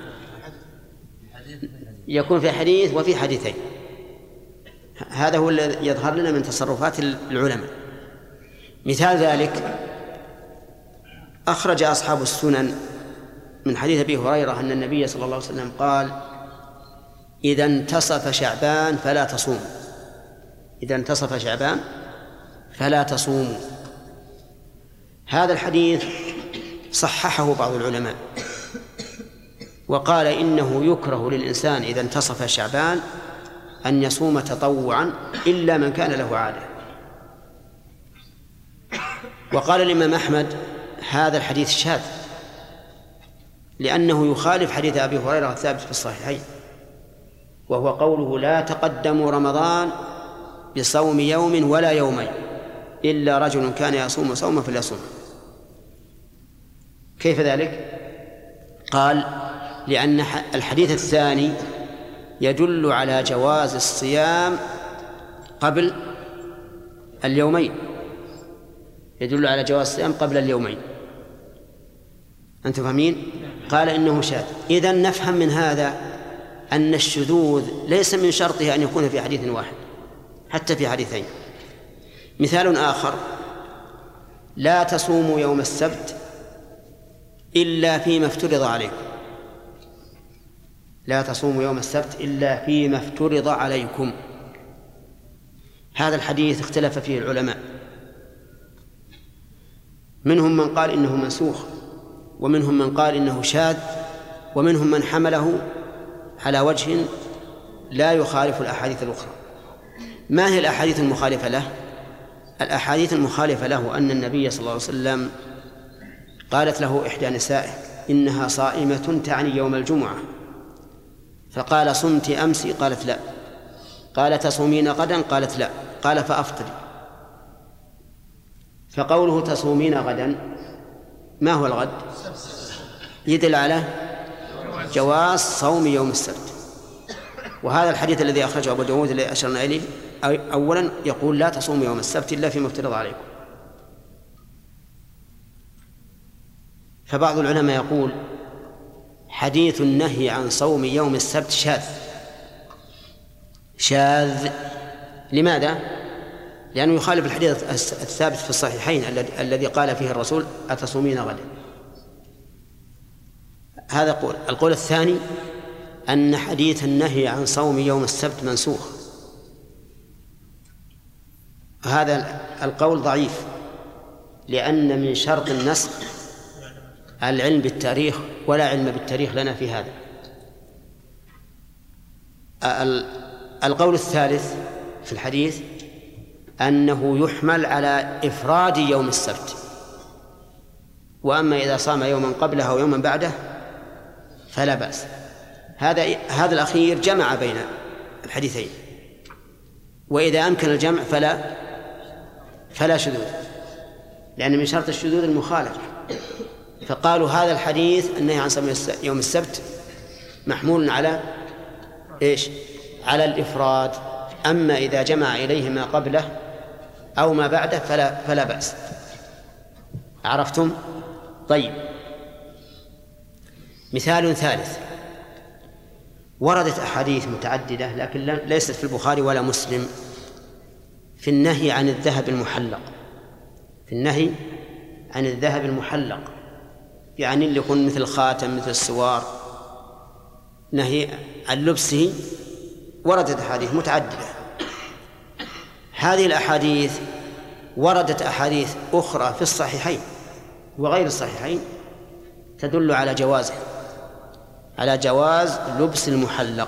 يكون في حديث وفي حديثين. هذا هو الذي يظهر لنا من تصرفات العلماء. مثال ذلك أخرج أصحاب السنن من حديث أبي هريرة أن النبي صلى الله عليه وسلم قال: إذا انتصف شعبان فلا تصوموا. هذا الحديث صححه بعض العلماء وقال إنه يكره للإنسان إذا انتصف شعبان أن يصوم تطوعا إلا من كان له عادة. وقال الإمام أحمد هذا الحديث شاذ لأنه يخالف حديث أبي هريرة الثابت في الصحيحين، وهو قوله: لا تقدموا رمضان بصوم يوم ولا يومين إلا رجل كان يصوم صوما فليصوم. كيف ذلك؟ قال: لأن الحديث الثاني يدل على جواز الصيام قبل اليومين، أنتم فاهمين؟ قال إنه شاذ. إذن نفهم من هذا أن الشذوذ ليس من شرطه أن يكون في حديث واحد، حتى في حديثين. مثال آخر: لا تصوموا يوم السبت إلا فيما افترض عليكم. لا تصوموا يوم السبت إلا فيما افترض عليكم. هذا الحديث اختلف فيه العلماء، منهم من قال إنه منسوخ، ومنهم من قال إنه شاذ، ومنهم من حمله على وجه لا يخالف الأحاديث الأخرى. ما هي الأحاديث المخالفة له؟ الأحاديث المخالفة له أن النبي صلى الله عليه وسلم قالت له إحدى نسائه إنها صائمة تعني يوم الجمعة، فقال: صمت أمس؟ قالت: لا. قال: تصومين غدا؟ قالت: لا. قال: فأفطري. فقوله تصومين غدا ما هو الغد؟ يدل على جواز صوم يوم السبت. وهذا الحديث الذي أخرجه أبو داود الذي أشرنا إليه أولا يقول: لا تصوم يوم السبت إلا فيما افترض عليكم. فبعض العلماء يقول: حديث النهي عن صوم يوم السبت شاذ. لماذا؟ لأنه يخالف الحديث الثابت في الصحيحين الذي قال فيه الرسول: أتصومين غدا. هذا قول. القول الثاني أن حديث النهي عن صوم يوم السبت منسوخ. هذا القول ضعيف، لأن من شرط النسخ العلم بالتاريخ، ولا علم بالتاريخ لنا في هذا. القول الثالث في الحديث أنه يحمل على إفراد يوم السبت، وأما إذا صام يوما قبله أو يوما بعده فلا بأس. هذا الأخير جمع بين الحديثين، وإذا أمكن الجمع فلا شذوذ، لأن من شرط الشذوذ المخالفة. فقالوا هذا الحديث النهي عن صوم يوم السبت محمول على إيش؟ على الإفراد. أما إذا جمع إليه ما قبله أو ما بعده فلا بأس. عرفتم؟ طيب، مثال ثالث: وردت أحاديث متعددة لكن ليست في البخاري ولا مسلم في النهي عن الذهب المحلق. في النهي عن الذهب المحلق، يعني اللي يكون مثل الخاتم، مثل السوار، نهي عن لبسه. وردت أحاديث متعددة. هذه الأحاديث وردت أحاديث أخرى في الصحيحين وغير الصحيحين تدل على جوازه، على جواز لبس المحلق،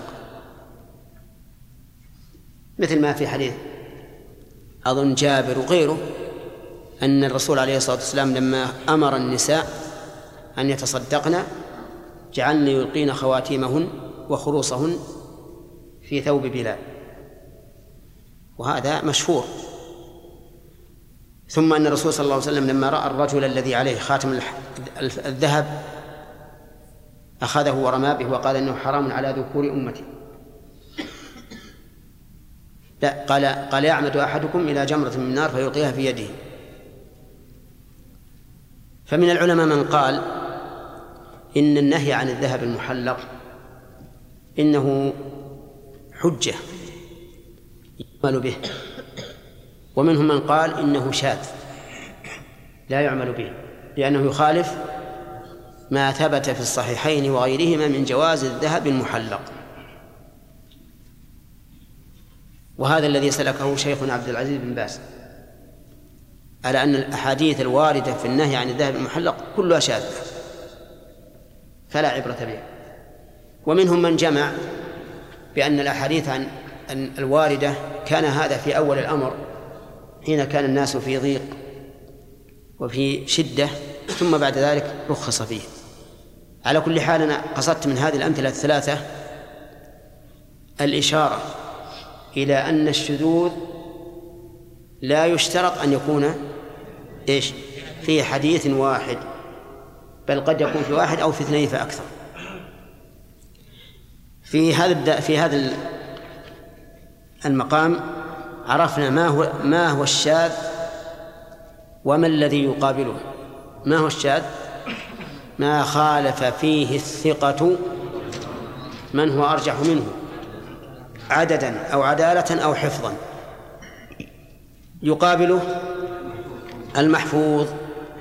مثل ما في حديث أظن جابر وغيره أن الرسول عليه الصلاة والسلام لما أمر النساء أن يتصدقن جعلن يلقين خواتيمهن وخروصهن في ثوب بلال، وهذا مشهور. ثم أن الرسول صلى الله عليه وسلم لما رأى الرجل الذي عليه خاتم الذهب أخذه ورمى به وقال إنه حرام على ذكور أمتي. لا، قال يعمد أحدكم إلى جمرة من نار فيلقيها في يده. فمن العلماء من قال إن النهي عن الذهب المحلق إنه حجة يعمل به، ومنهم من قال إنه شاذ لا يعمل به، لأنه يخالف ما ثبت في الصحيحين وغيرهما من جواز الذهب المحلق. وهذا الذي سلكه شيخنا عبد العزيز بن باز، على أن الأحاديث الواردة في النهي عن الذهب المحلق كلها شاذة فلا عبرة بها. ومنهم من جمع بأن الأحاديث عن الواردة كان هذا في أول الأمر حين كان الناس في ضيق وفي شدة، ثم بعد ذلك رخص فيه. على كل حال أنا قصدت من هذه الأمثلة الثلاثة الإشارة إلى أن الشذوذ لا يشترط أن يكون إيش في حديث واحد، بل قد يكون في واحد أو في اثنين فأكثر. في هذا المقام عرفنا ما هو الشاذ وما الذي يقابله. ما هو الشاذ؟ ما خالف فيه الثقة من هو أرجح منه عددا أو عدالة أو حفظا. يقابله المحفوظ.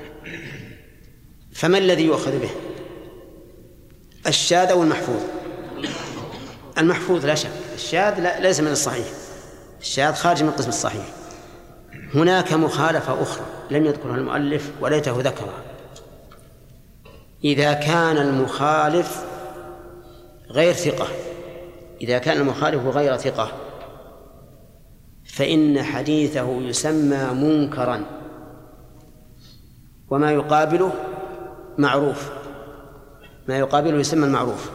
فما الذي يؤخذ به؟ الشاذ أو المحفوظ؟ المحفوظ لا شك. الشاذ ليس من الصحيح، الشاذ خارج من قسم الصحيح. هناك مخالفة أخرى لم يذكرها المؤلف وليته ذكرها. إذا كان المخالف غير ثقة، إذا كان المخالف غير ثقة فإن حديثه يسمى منكرا، وما يقابله معروف، ما يقابله يسمى المعروف.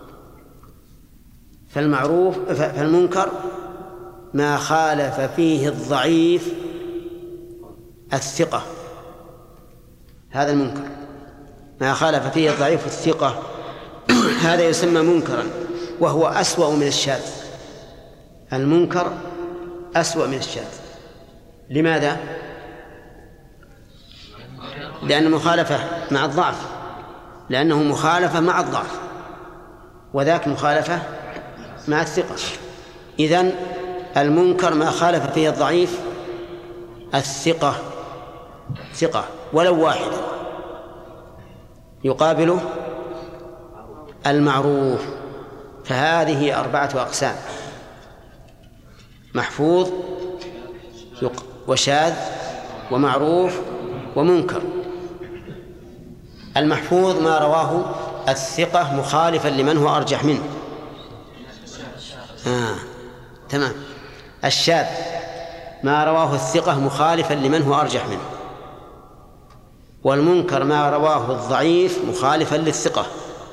فالمنكر ما خالف فيه الضعيف الثقة، هذا المنكر ما خالف فيه الضعيف الثقة، هذا يسمى منكرا، وهو أسوأ من الشاذ. المنكر أسوأ من الشاذ. لماذا؟ لأن مخالفة مع الضعف، لأنه مخالفة مع الضعف، وذاك مخالفة مع الثقة. إذن المنكر ما خالف فيه الضعيف الثقة، ثقة ولو واحدة، يقابله المعروف. فهذه 4 أقسام: محفوظ وشاذ ومعروف ومنكر. المحفوظ ما رواه الثقة مخالفا لمن هو أرجح منه. تمام. الشاذ ما رواه الثقة مخالفا لمن هو أرجح منه. والمنكر ما رواه الضعيف مخالفا للثقة.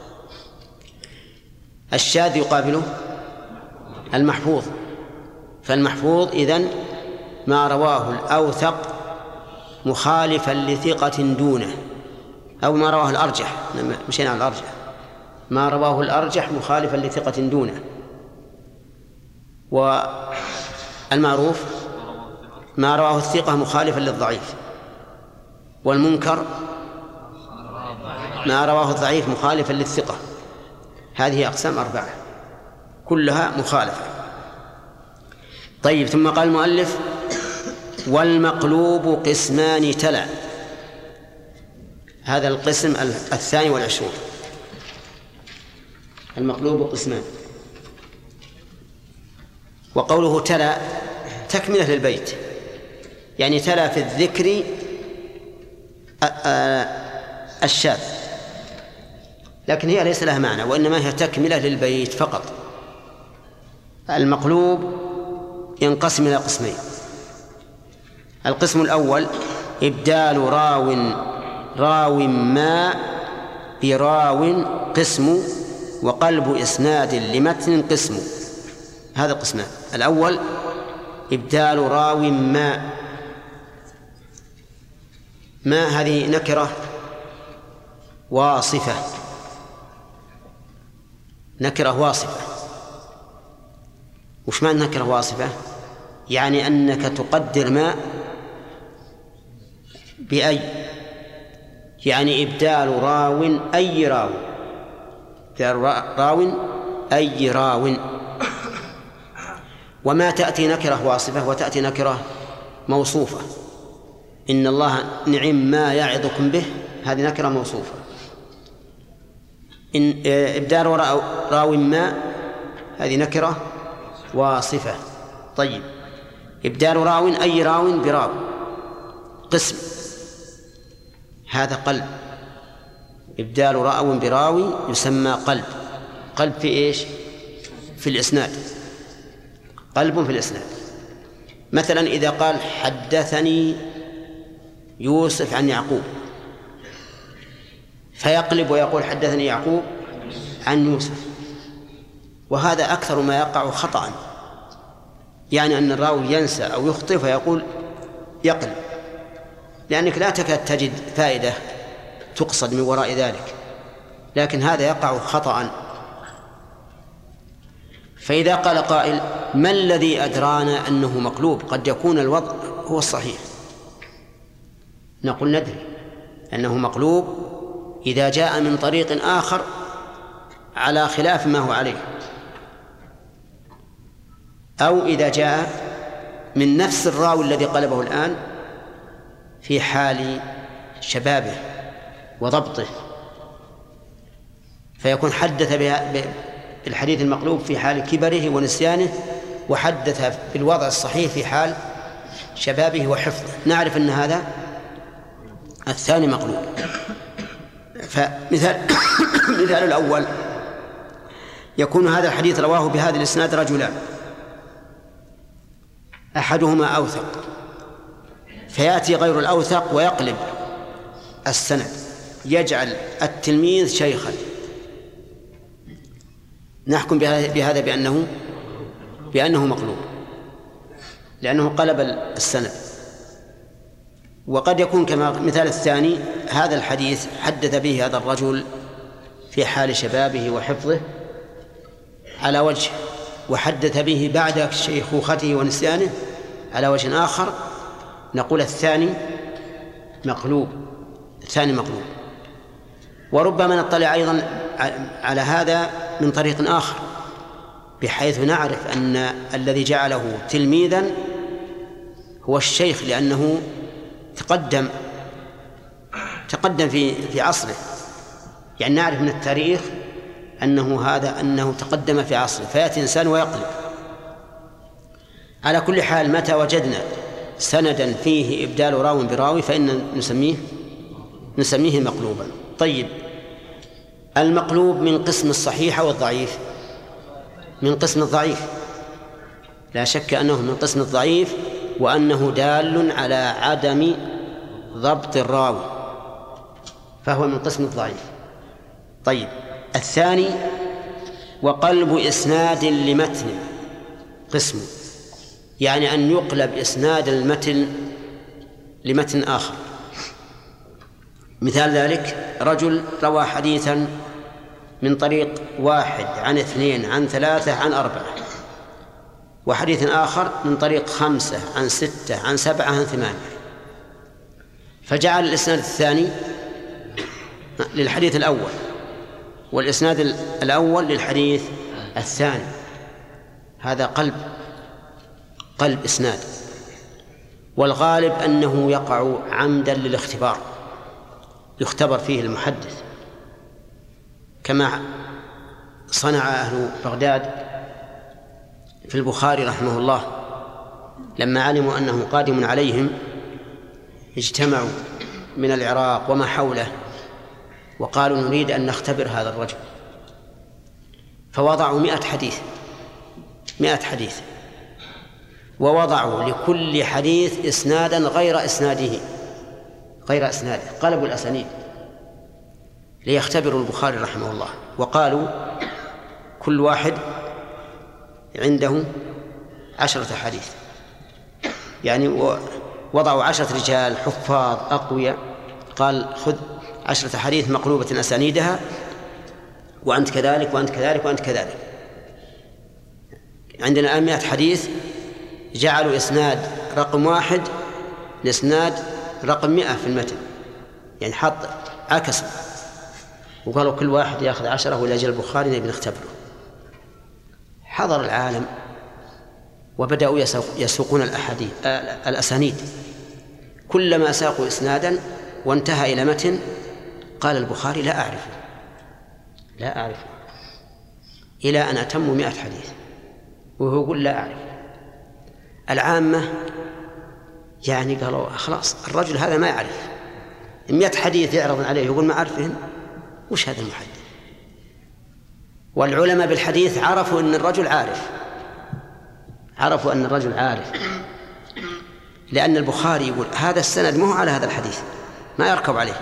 الشاذ يقابله المحفوظ. فالمحفوظ إذن ما رواه الأوثق مخالفا لثقة دونه، أو ما رواه الأرجح، مشينا على الأرجح، ما رواه الأرجح مخالفا لثقة دونه. والمعروف ما رواه الثقة مخالفا للضعيف. والمنكر ما رواه الضعيف مخالفا للثقة. هذه أقسام 4 كلها مخالفة. طيب، ثم قال المؤلف: والمقلوب قسمان تلا. هذا القسم 22. المقلوب قسمان. وقوله تلا تكملة للبيت، يعني تلا في الذكر الشاذ، لكن هي ليس لها معنى، وإنما هي تكملة للبيت فقط. المقلوب ينقسم إلى قسمين: القسم الأول إبدال راو ما براو قسم، وقلب إسناد لمتن قسم. هذا قسمان. الأول إبدال راو ما هذه نكرة واصفة، نكرة واصفة. وش معنى نكرة واصفة؟ يعني أنك تقدر ما بأي، يعني إبدال راو أي راو، راو أي راو. وما تأتي نكرة واصفة وتأتي نكرة موصوفة. إن الله نعم ما يعظكم به، هذه نكرة موصوفة. إن إبدال راو ما، هذه نكرة واصفة. طيب، إبدال راو أي راو براو قسم، هذا قلب. إبدال راو براوي يسمى قلب. قلب في إيش؟ في الإسناد، قلب في الإسناد. مثلا إذا قال حدثني يوسف عن يعقوب، فيقلب ويقول حدثني يعقوب عن يوسف، وهذا أكثر ما يقع خطأ، يعني أن الراوي ينسى أو يخطئ فيقول يقلب، لأنك لا تكاد تجد فائدة تقصد من وراء ذلك، لكن هذا يقع خطأ. فإذا قال قائل: ما الذي أدرانا أنه مقلوب؟ قد يكون الوضع هو الصحيح. نقول ندري أنه مقلوب إذا جاء من طريق آخر على خلاف ما هو عليه، أو إذا جاء من نفس الراوي الذي قلبه الآن في حال شبابه وضبطه، فيكون حدث بالحديث المقلوب في حال كبره ونسيانه، وحدث بالوضع الصحيح في حال شبابه وحفظه. نعرف أن هذا الثاني مقلوب. فمثال مثال الأول يكون هذا الحديث رواه بهذا الإسناد رجلان أحدهما أوثق، فيأتي غير الأوثق ويقلب السند، يجعل التلميذ شيخا، نحكم بهذا بأنه مقلوب، لأنه قلب السند. وقد يكون كما مثال الثاني هذا الحديث حدث به هذا الرجل في حال شبابه وحفظه على وجه، وحدث به بعد شيخوخته ونسيانه على وجه آخر، نقول الثاني مقلوب. وربما نطلع أيضا على هذا من طريق آخر، بحيث نعرف أن الذي جعله تلميذا هو الشيخ، لأنه تقدم في عصره، يعني نعرف من التاريخ أنه تقدم في عصره، فيأتي إنسان ويقلب. على كل حال متى وجدنا سندا فيه إبدال راو براوي فإن نسميه مقلوبا. طيب، المقلوب من قسم الصحيح والضعيف؟ من قسم الضعيف، لا شك أنه من قسم الضعيف، وأنه دال على عدم ضبط الراوي، فهو من قسم الضعيف. طيب، الثاني وقلب إسناد لمتن قسم، يعني أن يقلب إسناد المتن لمتن آخر. مثال ذلك رجل روى حديثا من طريق 1 عن 2 عن 3 عن 4، وحديث آخر من طريق 5 عن 6 عن 7 عن 8، فجعل الإسناد الثاني للحديث الأول والإسناد الأول للحديث الثاني. هذا قلب إسناد، والغالب أنه يقع عمدا للاختبار، يختبر فيه المحدث، كما صنع أهل بغداد في البخاري رحمه الله لما علموا أنه قادم عليهم، اجتمعوا من العراق وما حوله وقالوا نريد أن نختبر هذا الرجل، فوضعوا 100 حديث، ووضعوا لكل حديث إسنادا غير إسناده، قلبوا الأسانيد ليختبروا البخاري رحمه الله، وقالوا كل واحد عنده 10 حديث، يعني وضعوا 10 رجال حفاظ أقوياء، قال خذ 10 حديث مقلوبة أسانيدها، وأنت كذلك وأنت كذلك وأنت كذلك. عندنا 100 حديث، جعلوا إسناد رقم 1 لإسناد رقم 100 في المتن، يعني حط عكس، وقالوا كل واحد يأخذ 10 وإلى أجل البخاري نبي نختبره. حضر العالم وبدأوا يسوقون الأسانيد، كلما ساقوا إسنادا وانتهى إلى متن قال البخاري لا أعرفه إلى أن أتموا 100 حديث، وهو يقول لا أعرف. العامة يعني قالوا خلاص الرجل هذا ما يعرف، 100 حديث يعرض عليه يقول ما أعرفهن، وش هذا المحدث؟ والعلماء بالحديث عرفوا أن الرجل عارف، لأن البخاري يقول هذا السند مو على هذا الحديث، ما يركب عليه.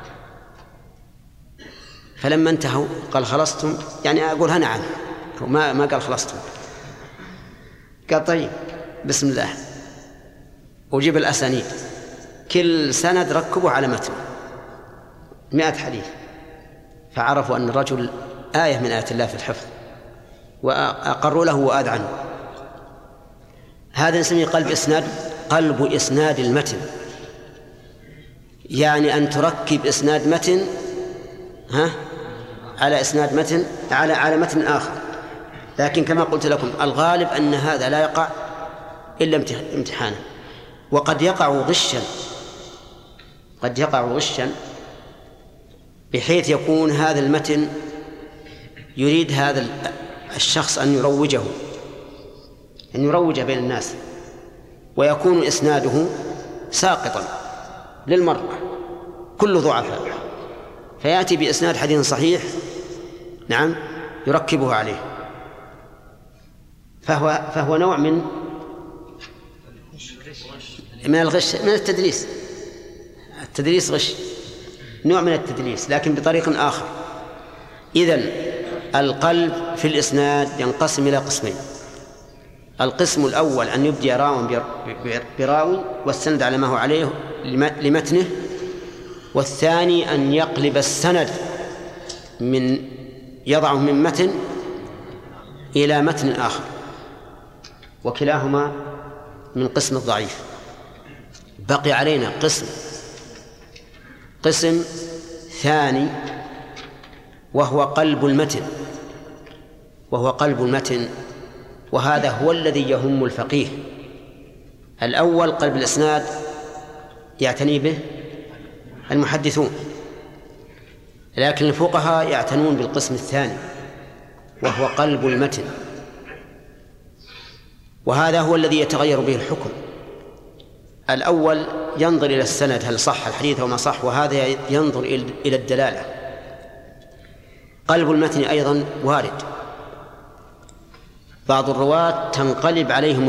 فلما انتهوا قال خلصتم؟ يعني أقولها نعم، ما قال خلصتم، قال طيب بسم الله، وجيب الأسانيد، كل سند ركبوا على متن 100 حديث، فعرفوا أن الرجل آية من آيات الله في الحفظ، وأقروا له وأذعنوا. هذا نسميه قلب إسناد المتن، يعني أن تركب إسناد متن على إسناد متن على متن آخر. لكن كما قلت لكم الغالب أن هذا لا يقع إلا امتحانا. وقد يقع غشا بحيث يكون هذا المتن يريد هذا الشخص أن يروج بين الناس، ويكون إسناده ساقطا للمرة كل ضعفاء، فيأتي بإسناد حديث صحيح نعم يركبه عليه، فهو نوع من الغش، من التدليس غش، نوع من التدليس لكن بطريق آخر. إذن القلب في الإسناد ينقسم إلى قسمين: القسم الأول أن يبدي راو براوي والسند على ما هو عليه لمتنه، والثاني أن يقلب السند يضعه من متن إلى متن آخر، وكلاهما من قسم الضعيف. بقي علينا قسم ثاني وهو قلب المتن، وهذا هو الذي يهم الفقيه. الأول قلب الإسناد يعتني به المحدثون، لكن الفقهاء يعتنون بالقسم الثاني وهو قلب المتن، وهذا هو الذي يتغير به الحكم. الأول ينظر إلى السند هل صح الحديث أو ما صح، وهذا ينظر إلى الدلالة. قلب المتن أيضا وارد، بعض الرواة تنقلب عليهم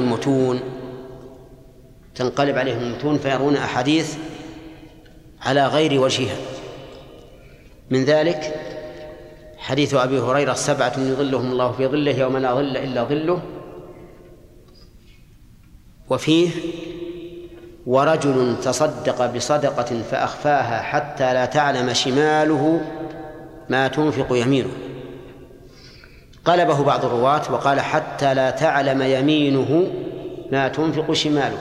المتون فيرون أحاديث على غير وجهها. من ذلك حديث أبي هريرة: 7 يظلهم الله في ظله يوم لا ظل إلا ظله، وفيه: ورجل تصدق بصدقة فأخفاها حتى لا تعلم شماله ما تنفق يمينه. قلبه بعض الرواة وقال: حتى لا تعلم يمينه ما تنفق شماله.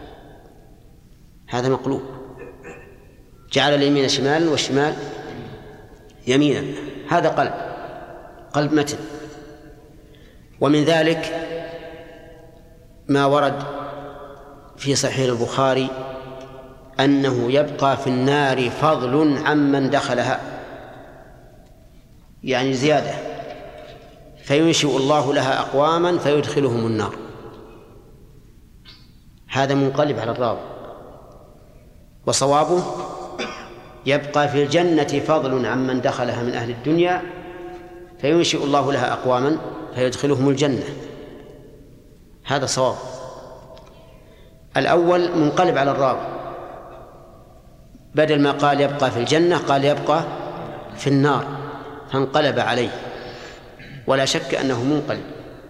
هذا مقلوب، جعل اليمين شمالا والشمال يمينا، هذا قلب متن. ومن ذلك ما ورد في صحيح البخاري أنه يبقى في النار فضل عمن دخلها، يعني زيادة، فينشئ الله لها أقواما فيدخلهم النار. هذا منقلب على الراوي. وصوابه: يبقى في الجنة فضل عمن دخلها من أهل الدنيا فينشئ الله لها أقواما فيدخلهم الجنة. هذا صواب. الأول منقلب على الراوي، بدل ما قال يبقى في الجنة قال يبقى في النار، فانقلب عليه، ولا شك أنه منقلب،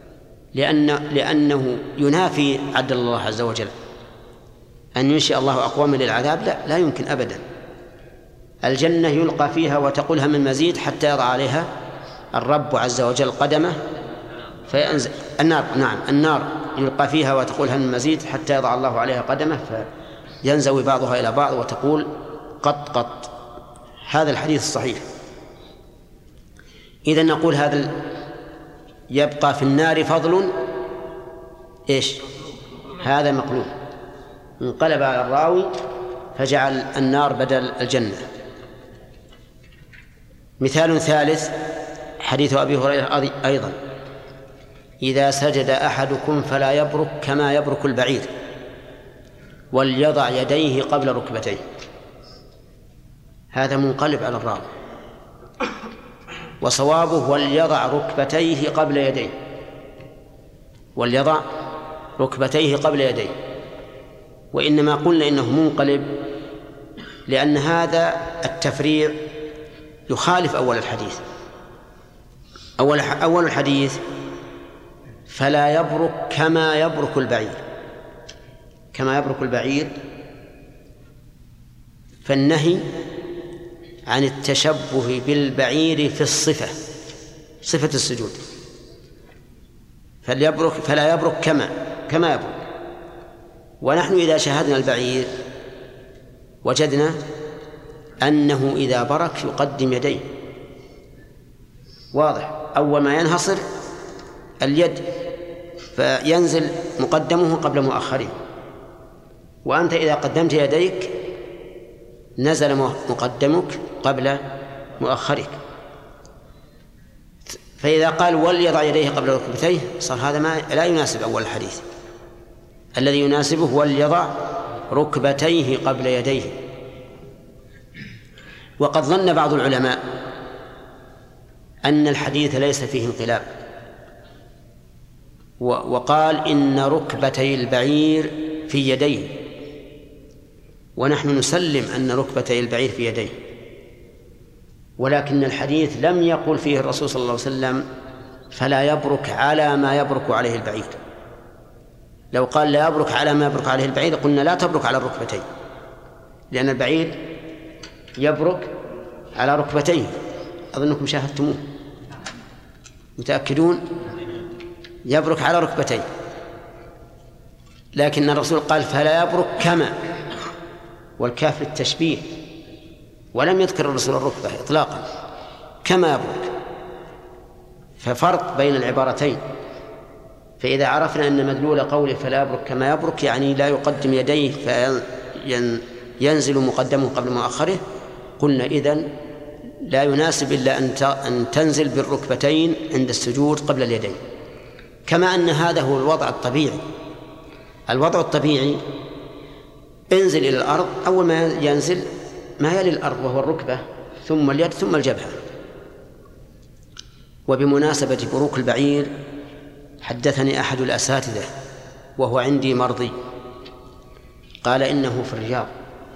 لأنه ينافي عدل الله عز وجل. أن ينشئ الله أقواما للعذاب لا يمكن أبدا. الجنة يلقى فيها وتقولها من مزيد حتى يضع عليها الرب عز وجل قدمه فينزل. النار يلقى فيها وتقولها من مزيد حتى يضع الله عليها قدمه فينزوي بعضها إلى بعض وتقول قط. هذا الحديث الصحيح. إذن نقول هذا يبقى في النار فضل إيش؟ هذا مقلوب، انقلب على الراوي فجعل النار بدل الجنة. مثال ثالث حديث أبي هريرة أيضا: إذا سجد أحدكم فلا يبرك كما يبرك البعير وليضع يديه قبل ركبتيه. هذا منقلب على الراوي، وصوابه: وليضع ركبتيه قبل يديه، وليضع ركبتيه قبل يديه. وإنما قلنا إنه منقلب لأن هذا التفريع يخالف أول الحديث. أول الحديث: فلا يبرك كما يبرك البعير، كما يبرك البعير، فالنهي عن التشبه بالبعير في الصفة، صفة السجود. فلا يبرك كما يبرك. ونحن إذا شاهدنا البعير وجدنا أنه إذا برك يقدم يديه، واضح، أول ما ينحصر اليد فينزل مقدمه قبل مؤخره، وأنت إذا قدمت يديك نزل مقدمك قبل مؤخرك. فإذا قال وليضع يديه قبل ركبتيه صار هذا ما لا يناسب أول الحديث. الذي يناسبه وليضع ركبتيه قبل يديه. وقد ظن بعض العلماء أن الحديث ليس فيه انقلاب، وقال إن ركبتي البعير في يديه، ونحن نسلم أن ركبتي البعير في يديه، ولكن الحديث لم يقل فيه الرسول صلى الله عليه وسلم فلا يبرك على ما يبرك عليه البعير. لو قال لا يبرك على ما يبرك عليه البعير قلنا لا تبرك على الركبتين، لأن البعير يبرك على ركبتيه. أظنكم شاهدتموه، متأكدون؟ يبرك على ركبتيه، لكن الرسول قال فلا يبرك كما، والكاف للتشبيه، ولم يذكر الرسول الركبة إطلاقا، كما يبرك. ففرق بين العبارتين. فإذا عرفنا أن مدلول قوله فلا يبرك كما يبرك يعني لا يقدم يديه فينزل مقدمه قبل مؤخره، قلنا إذن لا يناسب إلا أن تنزل بالركبتين عند السجود قبل اليدين. كما أن هذا هو الوضع الطبيعي. الوضع الطبيعي انزل إلى الأرض، أول ما ينزل ما يلي الأرض وهو الركبة، ثم اليد، ثم الجبهة. وبمناسبة بروك البعير حدثني أحد الأساتذة وهو عندي مرضي، قال إنه في الرياض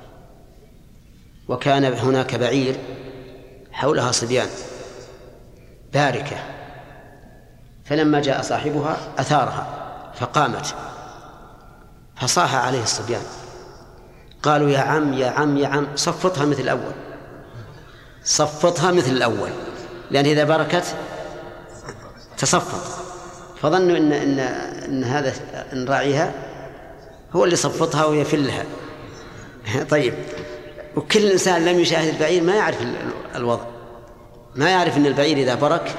وكان هناك بعير حولها صبيان باركة، فلما جاء صاحبها أثارها فقامت، فصاح عليه الصبيان قالوا يا عم يا عم يا عم صفطها مثل الأول، صفطها مثل الأول، لأن إذا بركت تصفط. فظنوا إن هذا إن راعيها هو اللي صفطها ويفلها. طيب، وكل إنسان لم يشاهد البعير ما يعرف الوضع، ما يعرف أن البعير إذا برك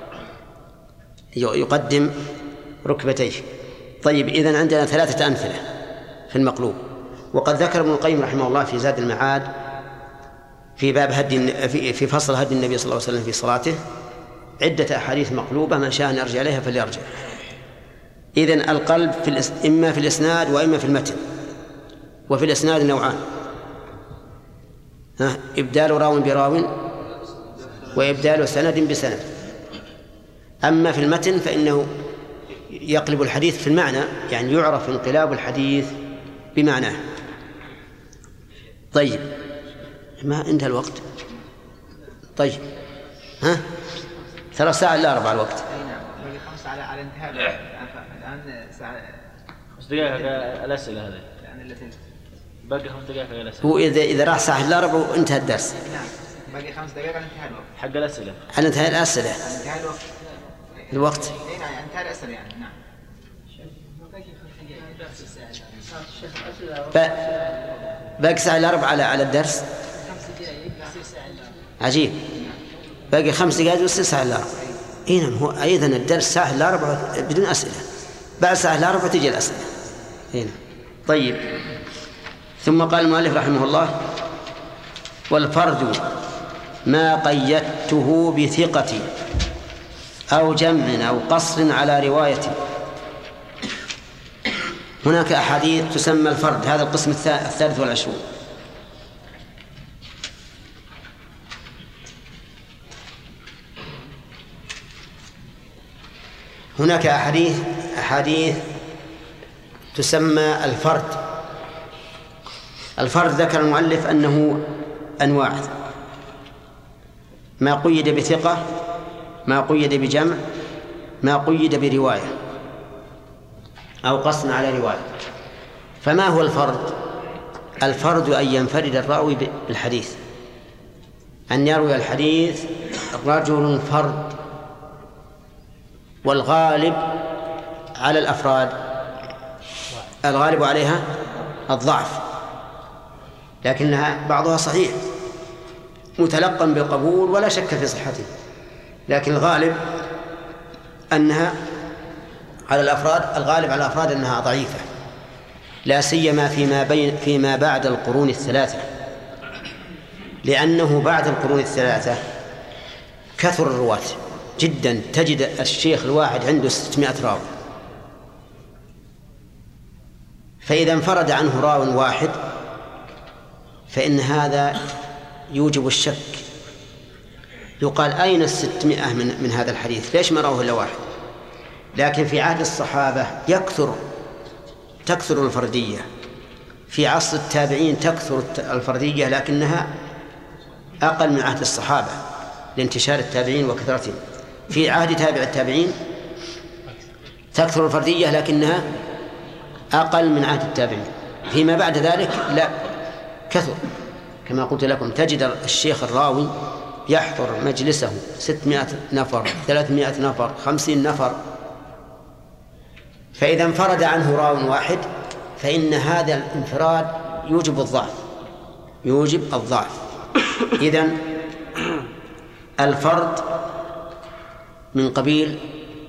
يقدم ركبتيه. طيب، إذن عندنا 3 أمثلة في المقلوب. وقد ذكر ابن القيم رحمه الله في زاد المعاد في باب في فصل هدي النبي صلى الله عليه وسلم في صلاته عدة أحاديث مقلوبة، من شاء أن يرجع إليها فليرجع. إذن القلب إما في الإسناد وإما في المتن. وفي الإسناد نوعان: إبدال راو براو، وإبدال سند بسند. أما في المتن فإنه يقلب الحديث في المعنى، يعني يعرف انقلاب الحديث بمعناه. طيب، ما انتهى الوقت؟ طيب، 3 ساعة إلا 4 الوقت. باقي 5 على انتهاء الآن ساعة 5 دقائق الأسئلة هذه، يعني التي باقي 5 دقائق الأسئلة. هو إذا راح ساعة إلا 4 وانتهى الدرس. نعم، باقي 5 دقائق على انتهاء الوقت. حق الأسئلة. على انتهاء الأسئلة. انتهاء الوقت. الوقت. نعم، انتهاء الأسئلة يعني. نعم. باقي ساعة إلا 4 على الدرس. عجيب، باقي 5 دقائق ويصير ساعة إلا 4. نعم، هو أيضا الدرس ساعة إلا 4 بدون أسئلة، بعد ساعة إلا 4 تجي الأسئلة. هنا. طيب، ثم قال المؤلف رحمه الله: والفرد ما قيدته بثقة أو جمع أو قصر على رواية. هناك أحاديث تسمى الفرد، هذا القسم 23. هناك أحاديث تسمى الفرد. الفرد ذكر المؤلف أنه أنواع: ما قيد بثقة، ما قيد بجمع، ما قيد برواية أو قصر على رواية. فما هو الفرد؟ الفرد أن ينفرد الراوي بالحديث، أن يروي الحديث رجل فرد. والغالب على الأفراد، الغالب عليها الضعف، لكنها بعضها صحيح متلقى بالقبول ولا شك في صحته، لكن الغالب أنها على الأفراد، الغالب على الأفراد أنها ضعيفة، لا سيما فيما بعد القرون الثلاثة، لأنه بعد القرون الثلاثة كثر الرواة جدا، تجد الشيخ الواحد عنده 600 راوي، فإذا انفرد عنه راو واحد فإن هذا يوجب الشك، يقال أين 600 من هذا الحديث؟ ليش ما رواه إلا واحد؟ لكن في عهد الصحابة تكثر الفردية، في عصر التابعين تكثر الفردية لكنها أقل من عهد الصحابة لانتشار التابعين وكثرتهم. في عهد تابع التابعين تكثر الفردية لكنها أقل من عهد التابعين. فيما بعد ذلك لا، كثر، كما قلت لكم تجد الشيخ الراوي يحضر مجلسه 600 نفر، 300 نفر، 50 نفر، فإذا انفرد عنه راو واحد فإن هذا الانفراد يوجب الضعف. إذن الفرد من قبيل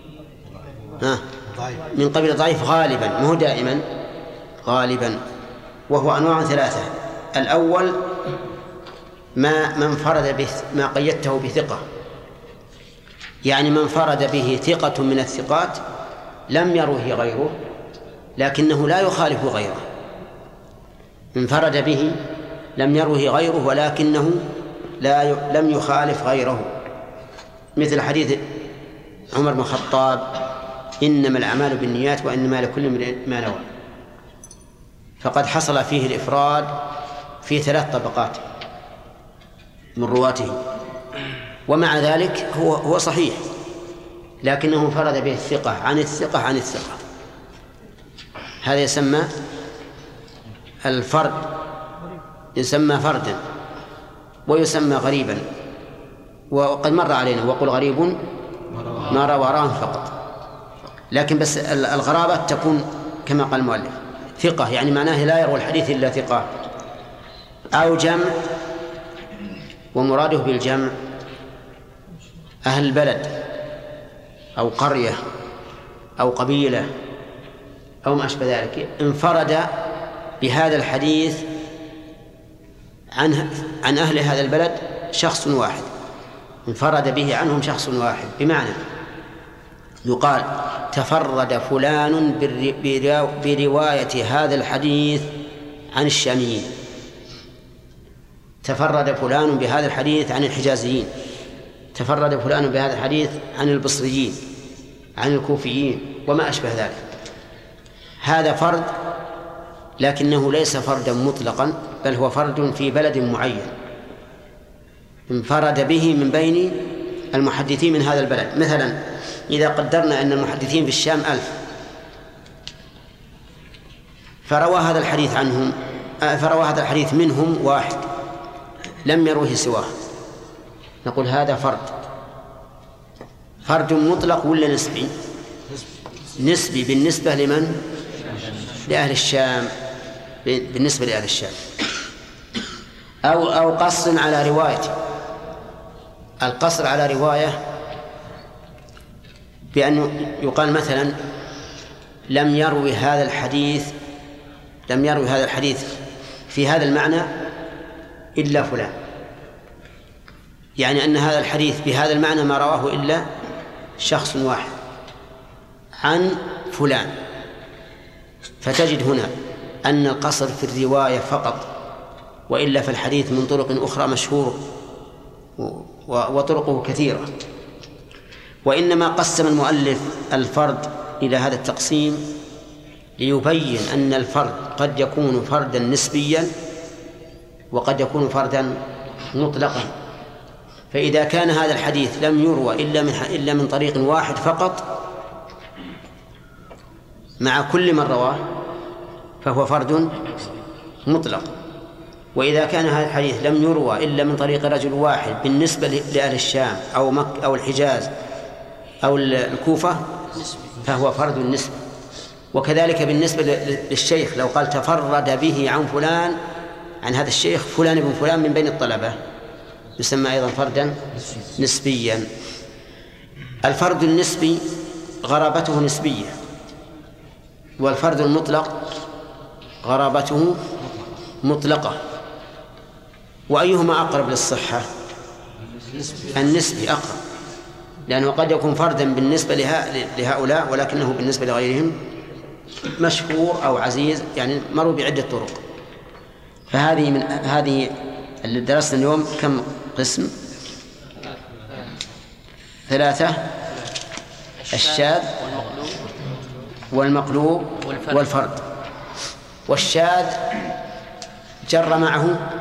ضعيف غالبا، مو دائما، غالبا، وهو أنواع ثلاثة. الأول ما انفرد به، ما قيدته بثقة، يعني من انفرد به ثقة من الثقات لم يروه غيره لكنه لا يخالف غيره، انفرد به لم يروه غيره ولكنه لم يخالف غيره، مثل حديث عمر بن الخطاب: إنما الأعمال بالنيات وإنما لكل امرئ ما نوى، فقد حصل فيه الإفراد في 3 طبقات من رواته، ومع ذلك هو صحيح، لكنه انفرد به الثقة عن الثقة عن الثقة. هذا يسمى الفرد، يسمى فردا ويسمى غريبا. وقد مر علينا وقل غريب ما روى راه فقط، لكن بس الغرابة تكون كما قال المؤلف ثقة، يعني معناه لا يروي الحديث إلا ثقة، أو جمع، ومراده بالجمع أهل البلد أو قرية أو قبيلة أو ما أشبه ذلك، انفرد بهذا الحديث عن أهل هذا البلد شخص واحد، انفرد به عنهم شخص واحد، بمعنى يقال تفرد فلان برواية هذا الحديث عن الشاميين، تفرد فلان بهذا الحديث عن الحجازيين، تفرد فلان بهذا الحديث عن البصريين، عن الكوفيين وما أشبه ذلك. هذا فرد، لكنه ليس فردا مطلقا، بل هو فرد في بلد معين انفرد به من بين المحدثين من هذا البلد. مثلا إذا قدرنا أن المحدثين في الشام 1000، فروى هذا الحديث منهم واحد لم يروه سواه، نقول هذا فرد مطلق ولا نسبي؟ نسبي بالنسبة لمن؟ لأهل الشام، بالنسبة لأهل الشام، أو قصر على روايته. القصر على رواية بأنه يقال مثلا لم يروي هذا الحديث في هذا المعنى إلا فلان، يعني أن هذا الحديث بهذا المعنى ما رواه إلا شخص واحد عن فلان، فتجد هنا أن القصر في الرواية فقط، وإلا في الحديث من طرق أخرى مشهور وطرقه كثيرة. وإنما قسم المؤلف الفرد إلى هذا التقسيم ليبين أن الفرد قد يكون فردا نسبيا وقد يكون فردا مطلقا. فإذا كان هذا الحديث لم يروى إلا من طريق واحد فقط مع كل من رواه فهو فرد مطلق، وإذا كان هذا الحديث لم يروى إلا من طريق رجل واحد بالنسبة لأهل الشام أو مكة أو الحجاز أو الكوفة فهو فرد نسبي. وكذلك بالنسبة للشيخ، لو قال تفرد به عن فلان، عن هذا الشيخ فلان ابن فلان من بين الطلبة، يسمى أيضا فردا نسبيا. الفرد النسبي غرابته نسبية، والفرد المطلق غرابته مطلقة. وأيهما أقرب للصحة؟ النسبي أقرب، لأنه قد يكون فردا بالنسبة لهؤلاء ولكنه بالنسبة لغيرهم مشهور أو عزيز، يعني مروا بعدة طرق. فهذه من هذه اللي درسنا اليوم كم قسم؟ 3: الشاذ والمقلوب والفرد. والشاذ جر معه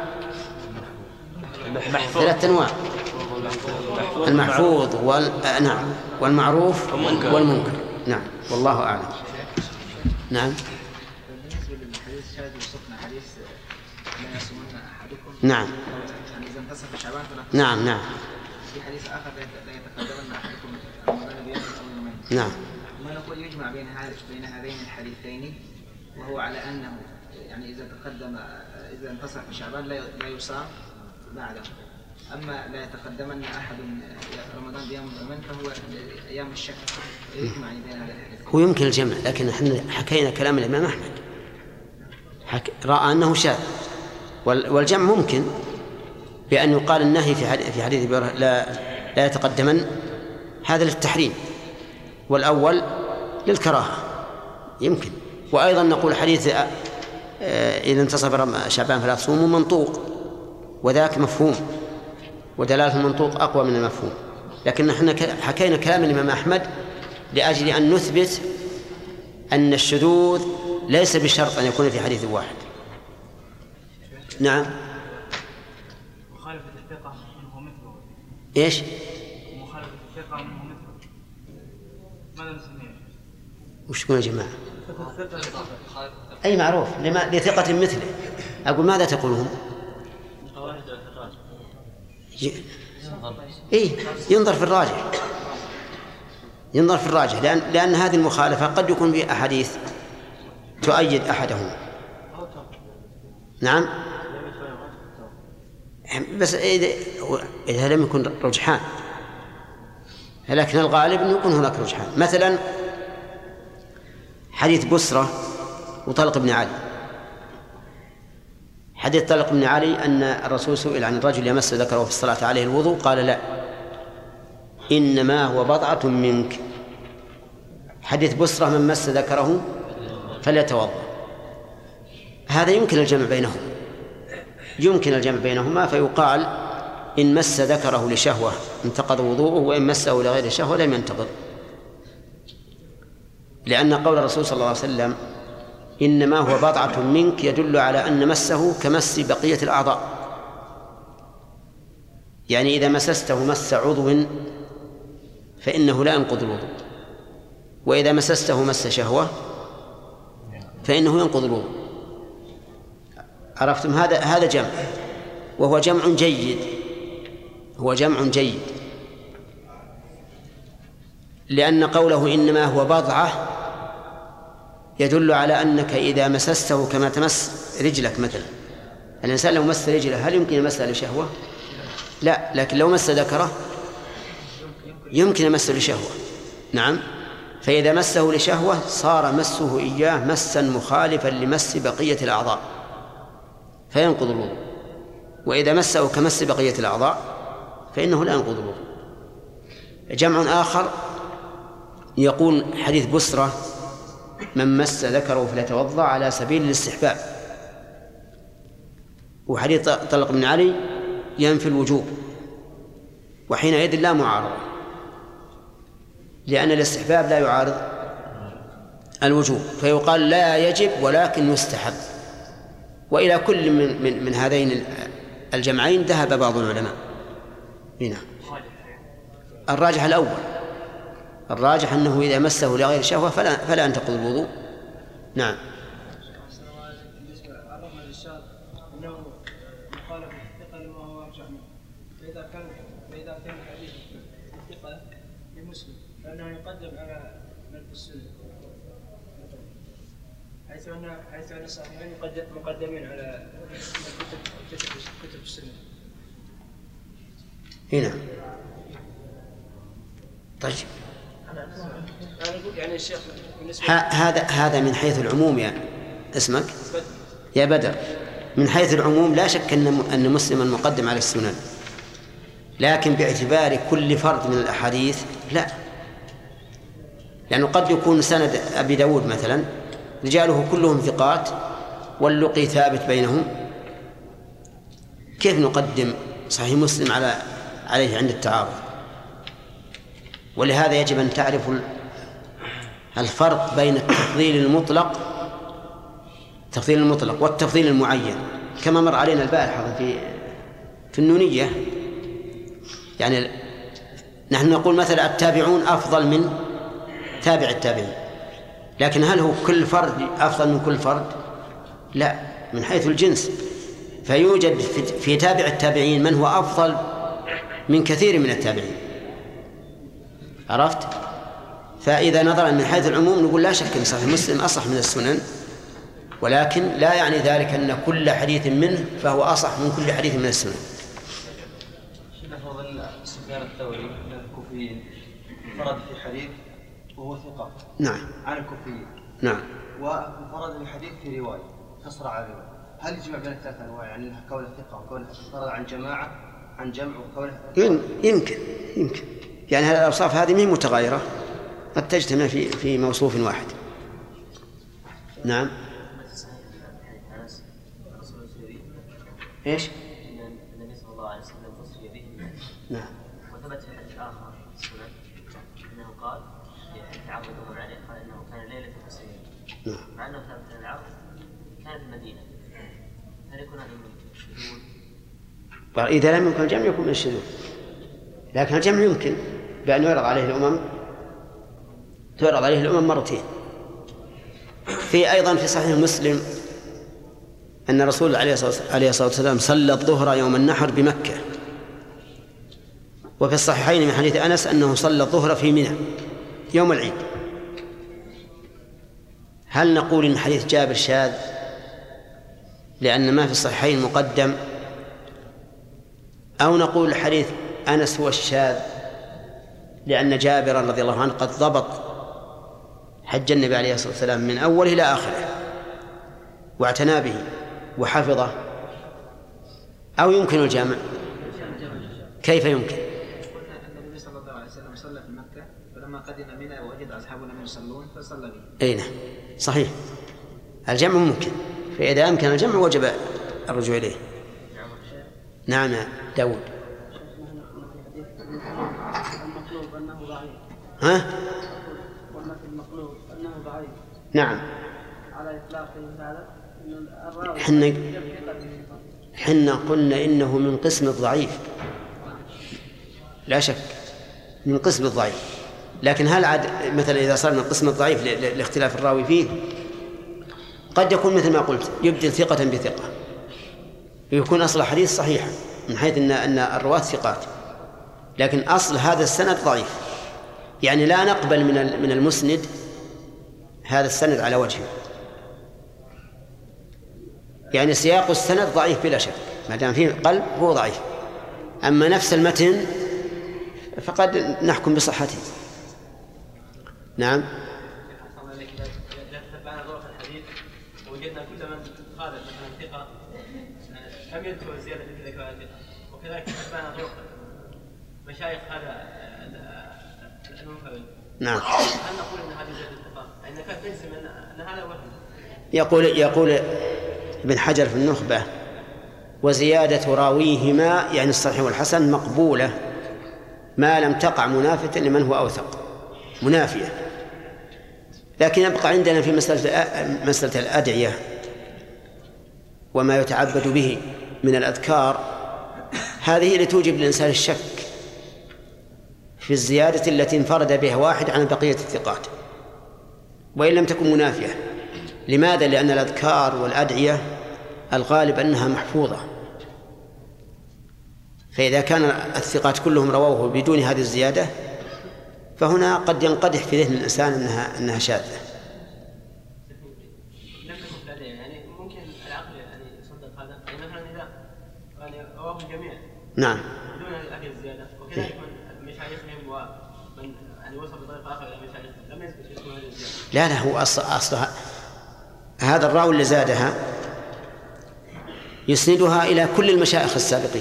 3 أنواع: المحفوظ والمعروف والمنكر. نعم، والله أعلم. نعم. بالنسبة للحديث الشاذ وصفنا حديث لا يصومن أحدكم. نعم. يعني إذا انتصف شعبان فلا. نعم. في حديث آخر لا يتقدمن أحدكم رمضان بيوم أو يومين. نعم. ما نقول يجمع بين هذين الحديثين، وهو على أنه يعني إذا انتصف شعبان لا يصام بعده. أما لا يتقدمن أحد رمضان بيوم يومين فهو أيام الشك. يجمع بين هذا الحديث. هو يمكن الجمع، لكن احنا حكينا كلام الإمام أحمد رأى أنه شاذ، والجمع ممكن بأن يقال النهي في حديث لا يتقدمن هذا للتحريم، والأول للكراهة يمكن. وأيضا نقول حديث إذا انتصف شعبان فلا تصوموا منطوق، وذاك مفهوم، ودلالة المنطوق أقوى من المفهوم. لكن نحن حكينا كلام الإمام أحمد لأجل أن نثبت أن الشذوذ ليس بشرط أن يكون في حديث واحد. نعم. مخالفة الثقة منه مثله. إيش؟ مخالفة الثقة منه مثله. ماذا نسميه؟ وش تقول يا جماعة؟ أي معروف لثقة مثله. أقول ماذا تقولون؟ ينظر في الراجح، لأن هذه المخالفة قد يكون في أحاديث تؤيد أحدهم. نعم، بس إذا لم يكن رجحان، لكن الغالب أن يكون هناك رجحان. مثلا حديث بسرة وطلق بن علي. حديث طلق بن علي أن الرسول سئل عن الرجل يمس ذكره في الصلاة عليه الوضوء، قال لا، إنما هو بضعة منك. حديث بسرة من مس ذكره فليتوضأ. هذا يمكن الجمع بينهما، فيقال إن مس ذكره لشهوة انتقض وضوءه، وإن مسه لغير شهوة لم ينتقض، لأن قول الرسول صلى الله عليه وسلم إنما هو بضعة منك يدل على أن مسه كمس بقية الأعضاء. يعني إذا مسسته مس عضو فإنه لا ينقض الوضوء، وإذا مسسته مس شهوة فإنه ينقض الوضوء. عرفتم؟ هذا جمع، وهو جمع جيد، لأن قوله إنما هو بضعة يدل على أنك إذا مسسته كما تمس رجلك مثلا. الإنسان لو مس رجله هل يمكن يمسها لشهوة؟ لا، لكن لو مس ذكره يمكن يمسه لشهوة. نعم. فإذا مسه لشهوة صار مسه إياه مسا مخالفا لمس بقية الأعضاء فينقض الوضوء، وإذا مسه كمس بقية الأعضاء فإنه لا ينقض الوضوء. جمع آخر يقول حديث بسرة من مس ذكره فليتوضأ على سبيل الاستحباب، وحديث طلق بن علي ينفي الوجوب، وحينئذ لا معارضة، لأن الاستحباب لا يعارض الوجوب، فيقال لا يجب ولكن يستحب. وإلى كل من هذين الجمعين ذهب بعض العلماء. هنا الراجح الأول، الراجح أنه إذا مسه لغير شهوة فلا ينتقض الوضوء. نعم. عرفنا للشاذ أنه مخالفة الثقة لما هو أرجح منه، فإذا كان حديث الثقة لمسلم فإنه يقدم على من في السنة، حيث أن الصحيحين مقدمين على كتب السنة. هنا طيب، يعني الشيخ هذا من حيث العموم. يا اسمك يا بدر. من حيث العموم لا شك أن مسلما مقدم على السنن، لكن باعتبار كل فرد من الأحاديث لا، لأنه قد يكون سند أبي داود مثلا رجاله كلهم ثقات واللقي ثابت بينهم، كيف نقدم صحيح مسلم عليه عند التعارض؟ ولهذا يجب أن تعرف الفرق بين التفضيل المطلق والتفضيل المعين، كما مر علينا البارحة في النونية. يعني نحن نقول مثلا التابعون أفضل من تابع التابعين، لكن هل هو كل فرد أفضل من كل فرد؟ لا، من حيث الجنس، فيوجد في تابع التابعين من هو أفضل من كثير من التابعين. عرفت؟ فإذا نظرا من حيث العموم نقول لا شك أن صحيح مسلم أصح من السنن، ولكن لا يعني ذلك أن كل حديث منه فهو أصح من كل حديث من السنن. فضل سفيان الثوري من الكوفيين فرد في حديث وهو ثقة نعم عن الكوفيين نعم، وفرد الحديث في رواية تصرع على رواية. هل يجمع بين الثلاث أنواع، يعني كونه ثقة وكونه فرد عن جماعة عن جمع وكونه يمكن يعني هذه الأوصاف هذه مش متغايرة، قد تجتمع في موصوف واحد. نعم. ايش؟ النبي صلى الله عليه وسلم وصي به. نعم. وثبت في حديث آخر في السنن أنه قال في عقدهم عليه قال إنه كان ليلة الحسين. نعم. مع أنه ثبت أن العقد كان في المدينة. هل يكون هذا من الشذوذ؟ إذا لم يمكن الجمع يكون من الشذوذ، لكن الجمع يمكن بأن يعرض عليه الأمم، تعرض عليه الأمم مرتين. في أيضا في صحيح مسلم أن الرسول عليه الصلاة والسلام صلى الظهر يوم النحر بمكة، وفي الصحيحين من حديث أنس أنه صلى الظهر في منى يوم العيد. هل نقول إن حديث جابر شاذ لأن ما في الصحيحين مقدم، أو نقول حديث أنس هو الشاذ لأن جابر رضي الله عنه قد ضبط حج النبي عليه الصلاة والسلام من أوله إلى آخره واعتنى به وحفظه؟ أو يمكن الجامع؟ كيف يمكن؟ النبي صلى الله عليه وسلم صلى في مكة، فلما قدم منى وجد أصحابنا يصلون فصلى به. أي نعم صحيح، الجمع ممكن، فإذا أمكن الجمع وجب الرجوع إليه. نعم يا داود. المقلوب أنه ضعيف. ها؟ قلنا في المقلوب أنه ضعيف. نعم. على إطلاقه هذا إن الراوي حنا قلنا إنه من قسم الضعيف لا شك، من قسم الضعيف، لكن هل عاد مثلا إذا صار من قسم الضعيف لاختلاف الراوي فيه قد يكون مثل ما قلت يبدل ثقة بثقة، يكون أصل الحديث صحيحا من حيث أن الرواة ثقات، لكن أصل هذا السند ضعيف، يعني لا نقبل من المسند هذا السند على وجهه، يعني سياق السند ضعيف بلا شك، ما دام فيه قلب هو ضعيف، أما نفس المتن فقد نحكم بصحته. نعم. إذا تتبعنا ظروف الحديث ووجدنا كل من خالف مثلا ثقة لم يذكر زيادة مثل ذكر الثقة، وكذلك تتبعنا ظروف مشايخ هذا المنفرد. نعم. هل نقول أن هذه زيادة الثقة؟ أنك تجزم أن هذا وهم؟ يقول ابن حجر في النخبة: وزيادة راويهما يعني الصحيح والحسن مقبولة ما لم تقع منافة لمن هو أوثق، منافية. لكن يبقى عندنا في مسألة الأدعية وما يتعبد به من الأذكار، هذه لتوجب الإنسان الشك في الزيادة التي انفرد بها واحد عن بقية الثقات وإن لم تكن منافية. لماذا؟ لأن الأذكار والأدعية الغالب أنها محفوظة، فإذا كان الثقات كلهم رووه بدون هذه الزيادة فهنا قد ينقدح في ذهن الإنسان أنها شاذة. يعني ممكن العقل يعني يصدق هذا، يعني مثلا إذا يعني رواه الجميع نعم بدون هذه الزيادة، وكذلك من مشايخهم من يعني وصل بطريقه اخرى الى مشايخ لم يثبت يكون هذه الزياده. لا هو أصلها هذا الراوي اللي زادها يسندها إلى كل المشايخ السابقين،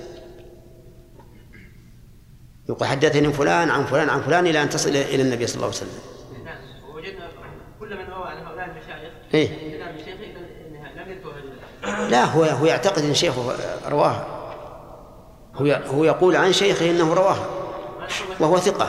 يقول حدثني فلان عن فلان عن فلان إلى أن تصل إلى النبي صلى الله عليه وسلم. نعم، ووجدنا كل من روى عن هؤلاء المشايخ إيه؟ كلام الشيخ لم يذكر هذه. لا هو يعتقد أن شيخه رواها، هو يقول عن شيخه إنه رواها وهو ثقة.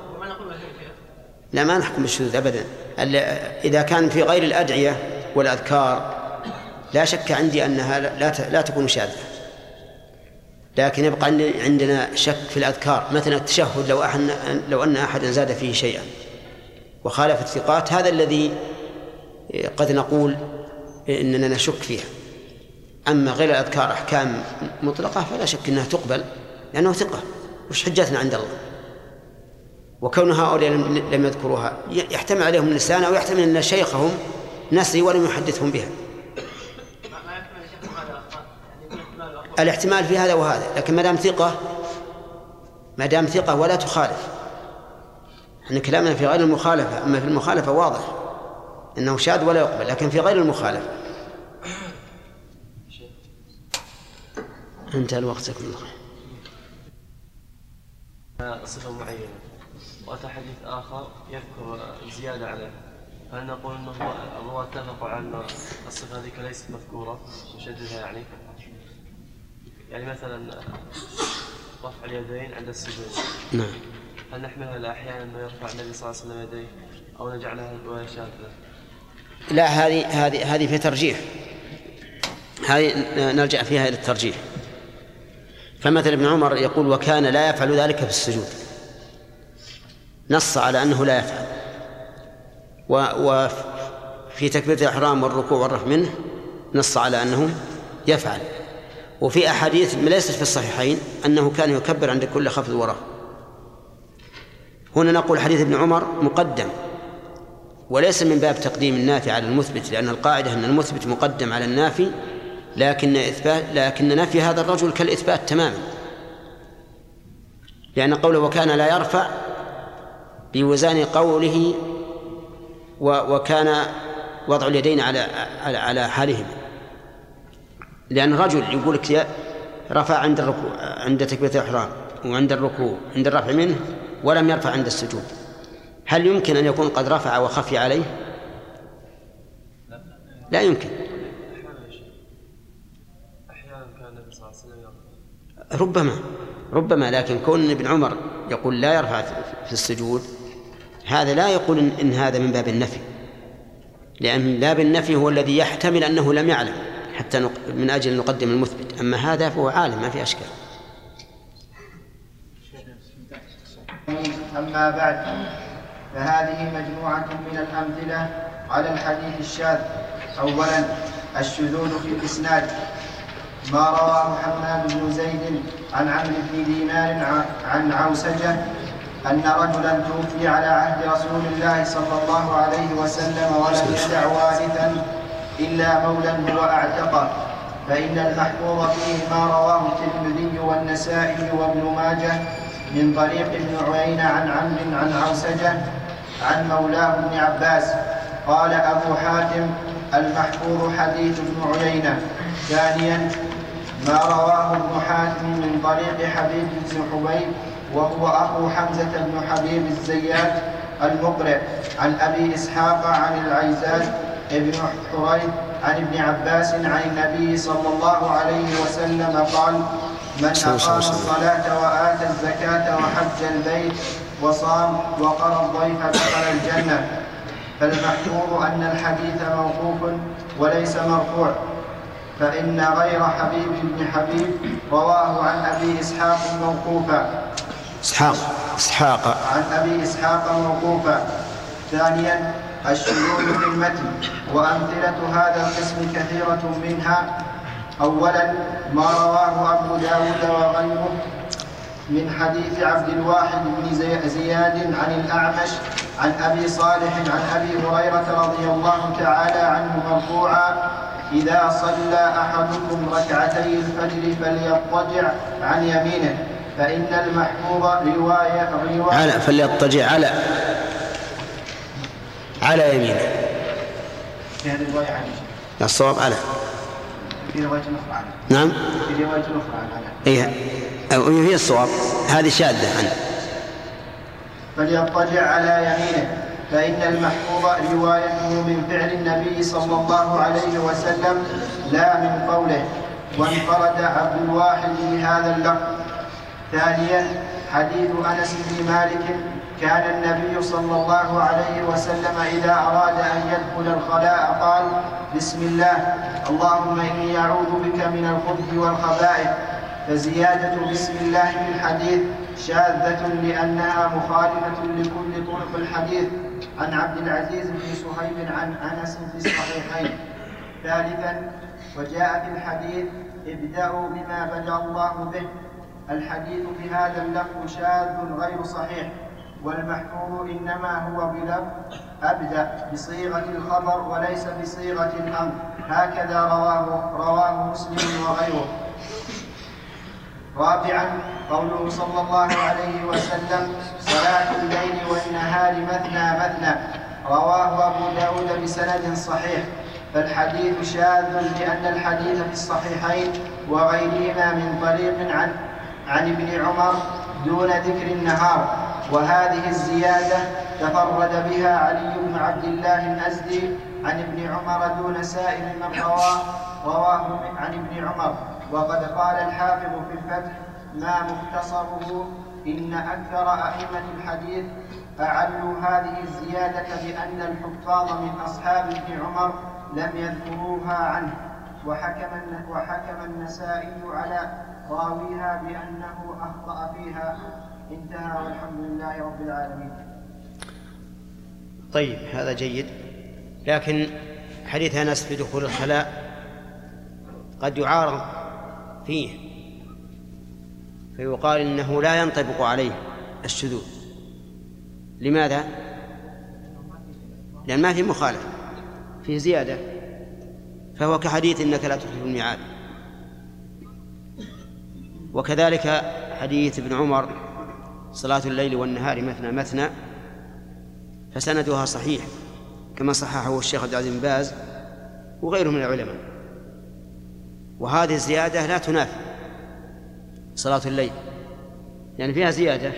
لا ما نحكم بالشذوذ أبدا. إذا كان في غير الأدعية والأذكار لا شك عندي أنها لا تكون شاذة، لكن يبقى عندنا شك في الأذكار. مثلا التشهد لو أن أحدا زاد فيه شيئا وخالف الثقات، هذا الذي قد نقول إننا نشك فيها. أما غير الأذكار أحكام مطلقة فلا شك أنها تقبل لأنه ثقة، وش حجتنا عند الله؟ وكون هؤلاء لم يذكروها يحتمل عليهم النسيان أو يحتمل أن شيخهم نسي ولم يحدثهم بها. الاحتمال في هذا وهذا، لكن ما دام ثقة ولا تخالف. احنا كلامنا في غير المخالفة، أما في المخالفة واضح أنه شاذ ولا يقبل، لكن في غير المخالفة انتهى الوقت. صفة معينة وأتى حديث آخر يذكر زيادة عليه، هل نقول أنه الرواة اتفقوا على أن الصفة هذه ليست مذكورة نشددها؟ يعني مثلا رفع اليدين عند السجود، نعم، هل نحملها إلى أحيانا أنه يرفع النبي صلى الله عليه وسلم يديه أو نجعلها رواية شاذة؟ لا هذه في ترجيح، هذه نرجع فيها إلى الترجيح. فمثل ابن عمر يقول وكان لا يفعل ذلك في السجود، نص على أنه لا يفعل. وفي تكبيرة الإحرام والركوع والرفع منه نص على أنه يفعل. وفي أحاديث ليست في الصحيحين أنه كان يكبر عند كل خفض ورفع. هنا نقول حديث ابن عمر مقدم، وليس من باب تقديم النافي على المثبت، لأن القاعدة أن المثبت مقدم على النافي، لكن نفي هذا الرجل كالإثبات تماما، لأن قوله وكان لا يرفع بوزان قوله وكان وضع اليدين على حالهم. لأن الرجل يقول لك رفع عند الركوع عند تكبيرة الإحرام وعند الركوع عند الرفع منه ولم يرفع عند السجود، هل يمكن أن يكون قد رفع وخفي عليه؟ لا يمكن. ربما لكن كون ابن عمر يقول لا يرفع في السجود، هذا لا يقول إن هذا من باب النفي، لأن باب النفي هو الذي يحتمل أنه لم يعلم حتى من أجل نقدم المثبت. أما هذا فهو عالم ما في أشكال. أما بعد، فهذه مجموعة من الأمثلة على الحديث الشاذ. أولا الشذوذ في الإسناد، ما رواه حماد بن زيد عن عمرو بن دينار عن عوسجة أن رجلا توفي على عهد رسول الله صلى الله عليه وسلم ولم يدع وارثا إلا مولا هو أعتقه، فإن المحفوظ فيه ما رواه الترمذي والنسائي وابن ماجه من طريق ابن عيينة عن عمرو عن عوسجة عن مولاه ابن عباس. قال أبو حاتم المحفوظ حديث ابن عيينة. ثانيا ما رواه ابن حاتم من طريق حبيب بن حبيب وهو أخو حمزة بن حبيب الزيات المقرئ عن أبي إسحاق عن العيزاز ابن حريث عن ابن عباس عن النبي صلى الله عليه وسلم قال: من أقام الصلاة وآتى الزكاة وحج البيت وصام وقرى الضيف دخل الجنة. فالمحفوظ أن الحديث موقوف وليس مرفوع، فإن غير حبيب بن حبيب رواه عن أبي إسحاق موقوفا. عن أبي إسحاق موقوفا. ثانيا الشذوذ في المتن، وأمثلة هذا القسم كثيرة منها. أولا ما رواه أبو داود وغيره من حديث عبد الواحد بن زياد عن الأعمش عن أبي صالح عن أبي هريرة رضي الله تعالى عنه مرفوعا: إذا صلى أحدكم ركعتي الفجر فليضطجع عن يمينه، فإن المحفوظ رواية على فليضطجع على يمينه. في هذه الرواية عنه الصواب على. في رواية أخرى عنه. نعم. في رواية أخرى عنه. إيه هي الصواب، هذه شاذة عنه. فليضطجع على يمينه فإن المحفوظ روايته من فعل النبي صلى الله عليه وسلم لا من قوله. وانفرد عبد الواحد بهذا اللفظ. ثانيا حديث أنس بن مالك كان النبي صلى الله عليه وسلم إذا أراد أن يدخل الخلاء قال بسم الله اللهم إني أعوذ بك من الخبث والخبائث. فزيادة بسم الله في الحديث شاذة لأنها مخالفة لكل طرق الحديث عن عبد العزيز بن صهيب عن أنس في الصحيحين. ثالثا وجاء في الحديث ابدأوا بما بدأ الله به. الحديث بهذا اللفظ شاذ غير صحيح، والمحفوظ إنما هو بلفظ أبدأ بصيغة الخبر وليس بصيغة الأمر، هكذا رواه مسلم وغيره. رابعا قوله صلى الله عليه وسلم صلاة الليل والنهار مثنى مثنى، رواه أبو داود بسند صحيح. فالحديث شاذ لأن الحديث في الصحيحين وغيرهما من طريق عن ابن عمر دون ذكر النهار، وهذه الزيادة تفرد بها علي بن عبد الله الأزدي عن ابن عمر دون سائر من رواه عن ابن عمر. وقد قال الحافظ في الفتح ما مختصره إن أكثر أئمة الحديث أعلوا هذه الزيادة بأن الحفاظ من أصحاب ابن عمر لم يذكروها عنه، وحكم النسائي على راويها بأنه أخطأ فيها. انتهى والحمد لله رب العالمين. طيب هذا جيد، لكن حديث أنس في دخول الخلاء قد يعارض فيه فيقال إنه لا ينطبق عليه الشذوذ. لماذا؟ لأن ما في مخالفة، في زيادة، فهو كحديث إنك لا تخلف الميعاد. وكذلك حديث ابن عمر صلاة الليل والنهار مثنى مثنى، فسندها صحيح كما صححه الشيخ عبد العزيز بن باز وغيره من العلماء. وهذه الزيادة لا تنافي صلاة الليل، يعني فيها زيادة.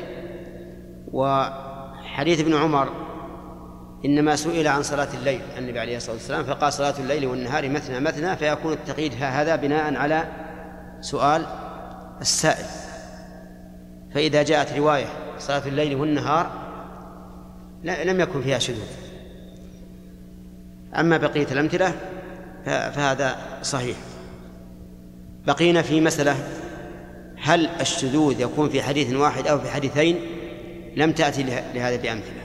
وحديث ابن عمر إنما سئل عن صلاة الليل النبي عليه الصلاة والسلام فقال صلاة الليل والنهار مثنى مثنى، فيكون التقييد هذا بناء على سؤال السائل. فإذا جاءت رواية صلاة الليل والنهار لم يكن فيها شذوذ. أما بقية الأمثلة فهذا صحيح. بقينا في مسألة هل الشذوذ يكون في حديث واحد أو في حديثين؟ لم تأتي لهذا بأمثلة،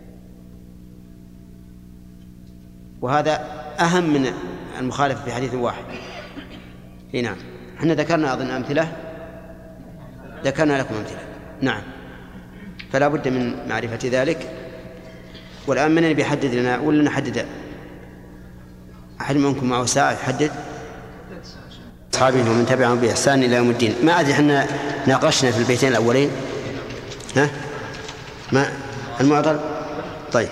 وهذا أهم من المخالفة في حديث واحد. نعم، احنا ذكرنا أظن أمثلة، ذكرنا لكم أمثلة. نعم، فلا بد من معرفة ذلك. والآن من بيحدد لنا ولا نحدد؟ أحد منكم معه ساعة يحدد؟ أصحابه ومن تبعهم بإحسان إلى يوم الدين. ما أدري احنا ناقشنا في البيتين الأولين ما المعضل. طيب،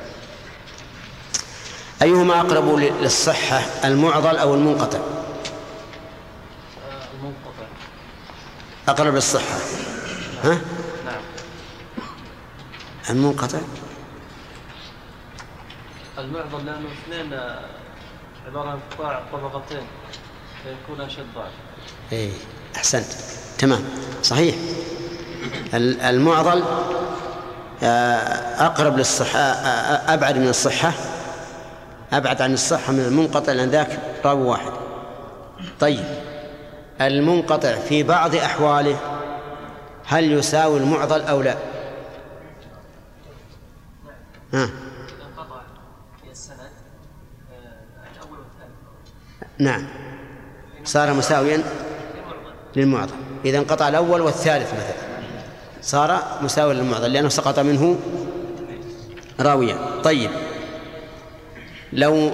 أيهما أقرب للصحة، المعضل أو المنقطع؟ المنقطع أقرب للصحة. نعم. المنقطع المعضل لأنه اثنين عبارة عن قطاع طبقتين فيكون أشد ضعف. إيه أحسنت، تمام صحيح. المعضل أقرب للصحة، أبعد من الصحة، أبعد عن الصحة من المنقطع لأن ذاك راوي واحد. طيب، المنقطع في بعض أحواله هل يساوي المعضل أو لا؟ انقطع في السند الأول والثالث. نعم، صار مساويا للمعضل. إذا انقطع الأول والثالث مثلا صار مساويا للمعضل لأنه سقط منه راويا. طيب، لو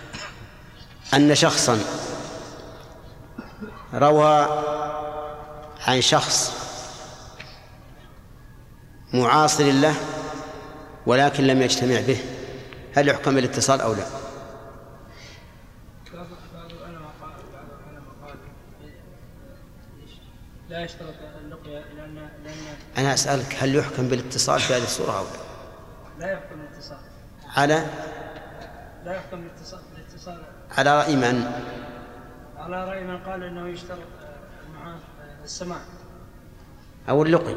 أن شخصا روى عن شخص معاصر له ولكن لم يجتمع به، هل يحكم بالاتصال أو لا؟ لا يشترط اللقيا لأن أنا أسألك هل يحكم بالاتصال في هذه الصورة أو لا؟ لا يحكم بالاتصال. لا يحكم بالاتصال على رأي من؟ على رأي من قال إنه يشترط مع السماع أو اللقي.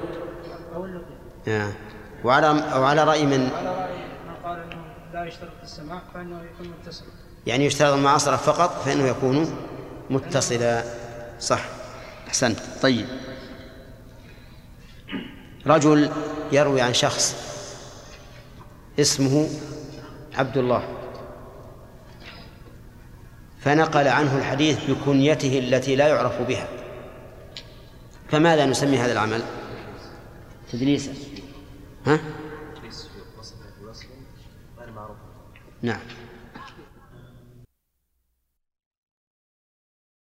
وعلى رأي من؟ على رأي من قال إنه لا يشترط السماع فإنه يكون متصل. يعني يشترط المعاصرة فقط فإنه يكون متصلا. صح، أحسنت. طيب، رجل يروي عن شخص اسمه عبد الله فنقل عنه الحديث بكنيته التي لا يعرف بها، فماذا نسمي هذا العمل؟ تدليسا. ها؟ غير معروف. نعم.